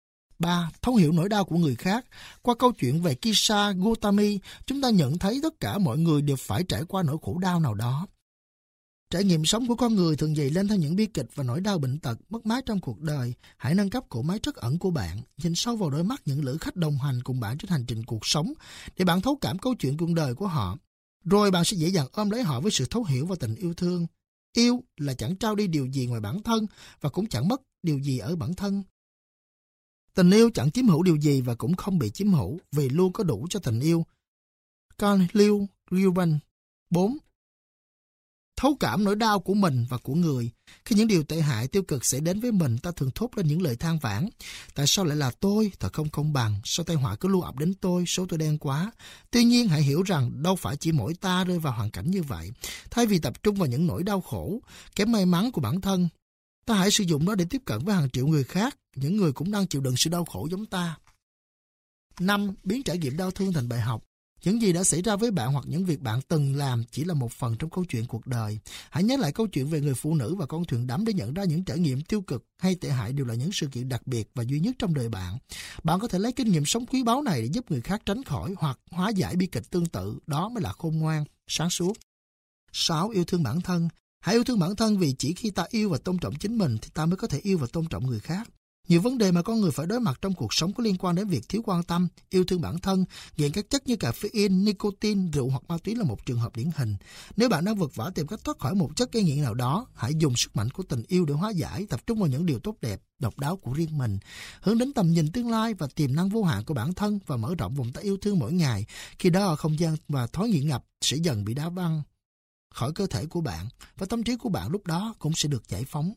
3. Thấu hiểu nỗi đau của người khác. Qua câu chuyện về Kisha Gotami, chúng ta nhận thấy tất cả mọi người đều phải trải qua nỗi khổ đau nào đó. Trải nghiệm sống của con người thường dày lên theo những bi kịch và nỗi đau bệnh tật, mất mát trong cuộc đời. Hãy nâng cấp cỗ máy trắc ẩn của bạn, nhìn sâu vào đôi mắt những lữ khách đồng hành cùng bạn trên hành trình cuộc sống, để bạn thấu cảm câu chuyện cuộc đời của họ. Rồi bạn sẽ dễ dàng ôm lấy họ với sự thấu hiểu và tình yêu thương. Yêu là chẳng trao đi điều gì ngoài bản thân và cũng chẳng mất điều gì ở bản thân. Tình yêu chẳng chiếm hữu điều gì và cũng không bị chiếm hữu, vì luôn có đủ cho tình yêu. Carl Reuben. 4. Thấu cảm nỗi đau của mình và của người. Khi những điều tệ hại tiêu cực xảy đến với mình, ta thường thốt lên những lời than vãn. Tại sao lại là tôi? Thật không công bằng. Sao tai họa cứ luôn ập đến tôi? Số tôi đen quá. Tuy nhiên hãy hiểu rằng đâu phải chỉ mỗi ta rơi vào hoàn cảnh như vậy. Thay vì tập trung vào những nỗi đau khổ, kém may mắn của bản thân, ta hãy sử dụng nó để tiếp cận với hàng triệu người khác, những người cũng đang chịu đựng sự đau khổ giống ta. 5. Biến trải nghiệm đau thương thành bài học. Những gì đã xảy ra với bạn hoặc những việc bạn từng làm chỉ là một phần trong câu chuyện cuộc đời. Hãy nhớ lại câu chuyện về người phụ nữ và con thuyền đắm để nhận ra những trải nghiệm tiêu cực hay tệ hại đều là những sự kiện đặc biệt và duy nhất trong đời bạn. Bạn có thể lấy kinh nghiệm sống quý báu này để giúp người khác tránh khỏi hoặc hóa giải bi kịch tương tự. Đó mới là khôn ngoan, sáng suốt. 6. Yêu thương bản thân. Hãy yêu thương bản thân vì chỉ khi ta yêu và tôn trọng chính mình thì ta mới có thể yêu và tôn trọng người khác. Nhiều vấn đề mà con người phải đối mặt trong cuộc sống có liên quan đến việc thiếu quan tâm, yêu thương bản thân. Nghiện các chất như caffeine, nicotine, rượu hoặc ma túy là một trường hợp điển hình. Nếu bạn đang vật vã tìm cách thoát khỏi một chất gây nghiện nào đó, hãy dùng sức mạnh của tình yêu để hóa giải, tập trung vào những điều tốt đẹp, độc đáo của riêng mình, hướng đến tầm nhìn tương lai và tiềm năng vô hạn của bản thân và mở rộng vòng tay yêu thương mỗi ngày. Khi đó không gian và thói nghiện ngập sẽ dần bị đá văng khỏi cơ thể của bạn và tâm trí của bạn lúc đó cũng sẽ được giải phóng.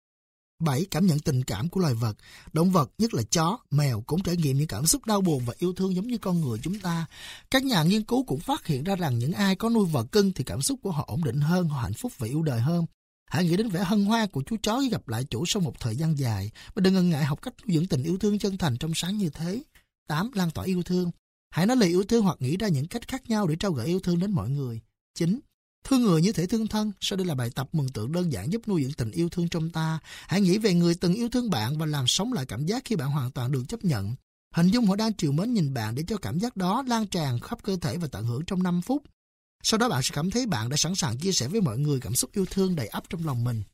7. Cảm nhận tình cảm của loài vật. Động vật, nhất là chó, mèo cũng trải nghiệm những cảm xúc đau buồn và yêu thương giống như con người chúng ta. Các nhà nghiên cứu cũng phát hiện ra rằng những ai có nuôi vật cưng thì cảm xúc của họ ổn định hơn, họ hạnh phúc và yêu đời hơn. Hãy nghĩ đến vẻ hân hoan của chú chó khi gặp lại chủ sau một thời gian dài và đừng ngần ngại học cách nuôi dưỡng tình yêu thương chân thành trong sáng như thế. 8. Lan tỏa yêu thương. Hãy nói lời yêu thương hoặc nghĩ ra những cách khác nhau để trao gửi yêu thương đến mọi người. 9. Thương người như thể thương thân. Sau đây là bài tập mường tượng đơn giản giúp nuôi dưỡng tình yêu thương trong ta. Hãy nghĩ về người từng yêu thương bạn và làm sống lại cảm giác khi bạn hoàn toàn được chấp nhận. Hình dung họ đang trìu mến nhìn bạn để cho cảm giác đó lan tràn khắp cơ thể và tận hưởng trong 5 phút. Sau đó bạn sẽ cảm thấy bạn đã sẵn sàng chia sẻ với mọi người cảm xúc yêu thương đầy ắp trong lòng mình.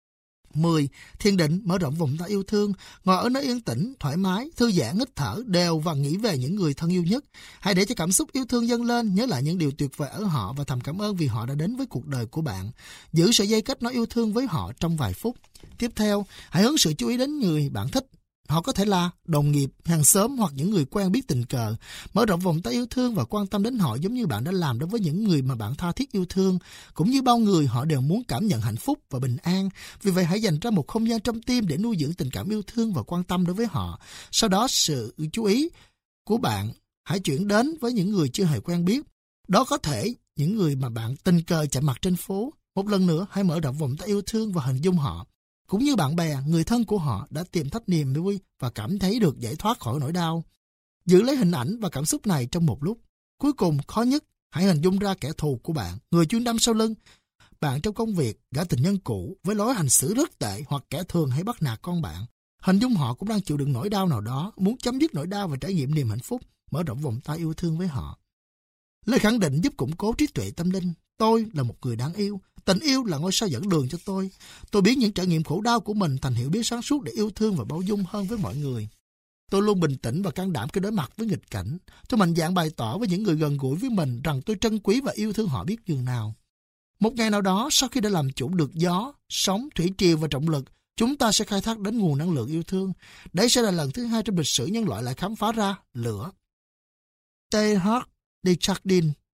10. Thiền định, mở rộng vòng tay yêu thương, ngồi ở nơi yên tĩnh, thoải mái, thư giãn, hít thở đều và nghĩ về những người thân yêu nhất. Hãy để cho cảm xúc yêu thương dâng lên, nhớ lại những điều tuyệt vời ở họ và thầm cảm ơn vì họ đã đến với cuộc đời của bạn. Giữ sợi dây kết nối yêu thương với họ trong vài phút. Tiếp theo, hãy hướng sự chú ý đến người bạn thích. Họ có thể là đồng nghiệp, hàng xóm hoặc những người quen biết tình cờ. Mở rộng vòng tay yêu thương và quan tâm đến họ giống như bạn đã làm đối với những người mà bạn tha thiết yêu thương. Cũng như bao người, họ đều muốn cảm nhận hạnh phúc và bình an. Vì vậy hãy dành ra một không gian trong tim để nuôi dưỡng tình cảm yêu thương và quan tâm đối với họ. Sau đó sự chú ý của bạn hãy chuyển đến với những người chưa hề quen biết. Đó có thể những người mà bạn tình cờ chạm mặt trên phố. Một lần nữa hãy mở rộng vòng tay yêu thương và hình dung họ. cũng như bạn bè, người thân của họ đã tìm thấy niềm vui và cảm thấy được giải thoát khỏi nỗi đau. Giữ lấy hình ảnh và cảm xúc này trong một lúc. Cuối cùng, khó nhất, hãy hình dung ra kẻ thù của bạn, người chuyên đâm sau lưng bạn trong công việc, gã tình nhân cũ với lối hành xử rất tệ, hoặc kẻ thường hay bắt nạt con bạn. Hình dung họ cũng đang chịu đựng nỗi đau nào đó, muốn chấm dứt nỗi đau và trải nghiệm niềm hạnh phúc, mở rộng vòng tay yêu thương với họ. Lời khẳng định giúp củng cố trí tuệ tâm linh. Tôi là một người đáng yêu. Tình yêu là ngôi sao dẫn đường cho tôi. Tôi biến những trải nghiệm khổ đau của mình thành hiểu biết sáng suốt để yêu thương và bao dung hơn với mọi người. Tôi luôn bình tĩnh và can đảm khi đối mặt với nghịch cảnh. Tôi mạnh dạn bày tỏ với những người gần gũi với mình rằng tôi trân quý và yêu thương họ biết nhường nào. Một ngày nào đó, sau khi đã làm chủ được gió, sóng, thủy triều và trọng lực, chúng ta sẽ khai thác đến nguồn năng lượng yêu thương. Đây sẽ là lần thứ 2 trong lịch sử nhân loại lại khám phá ra lửa. Teilhard de Chardin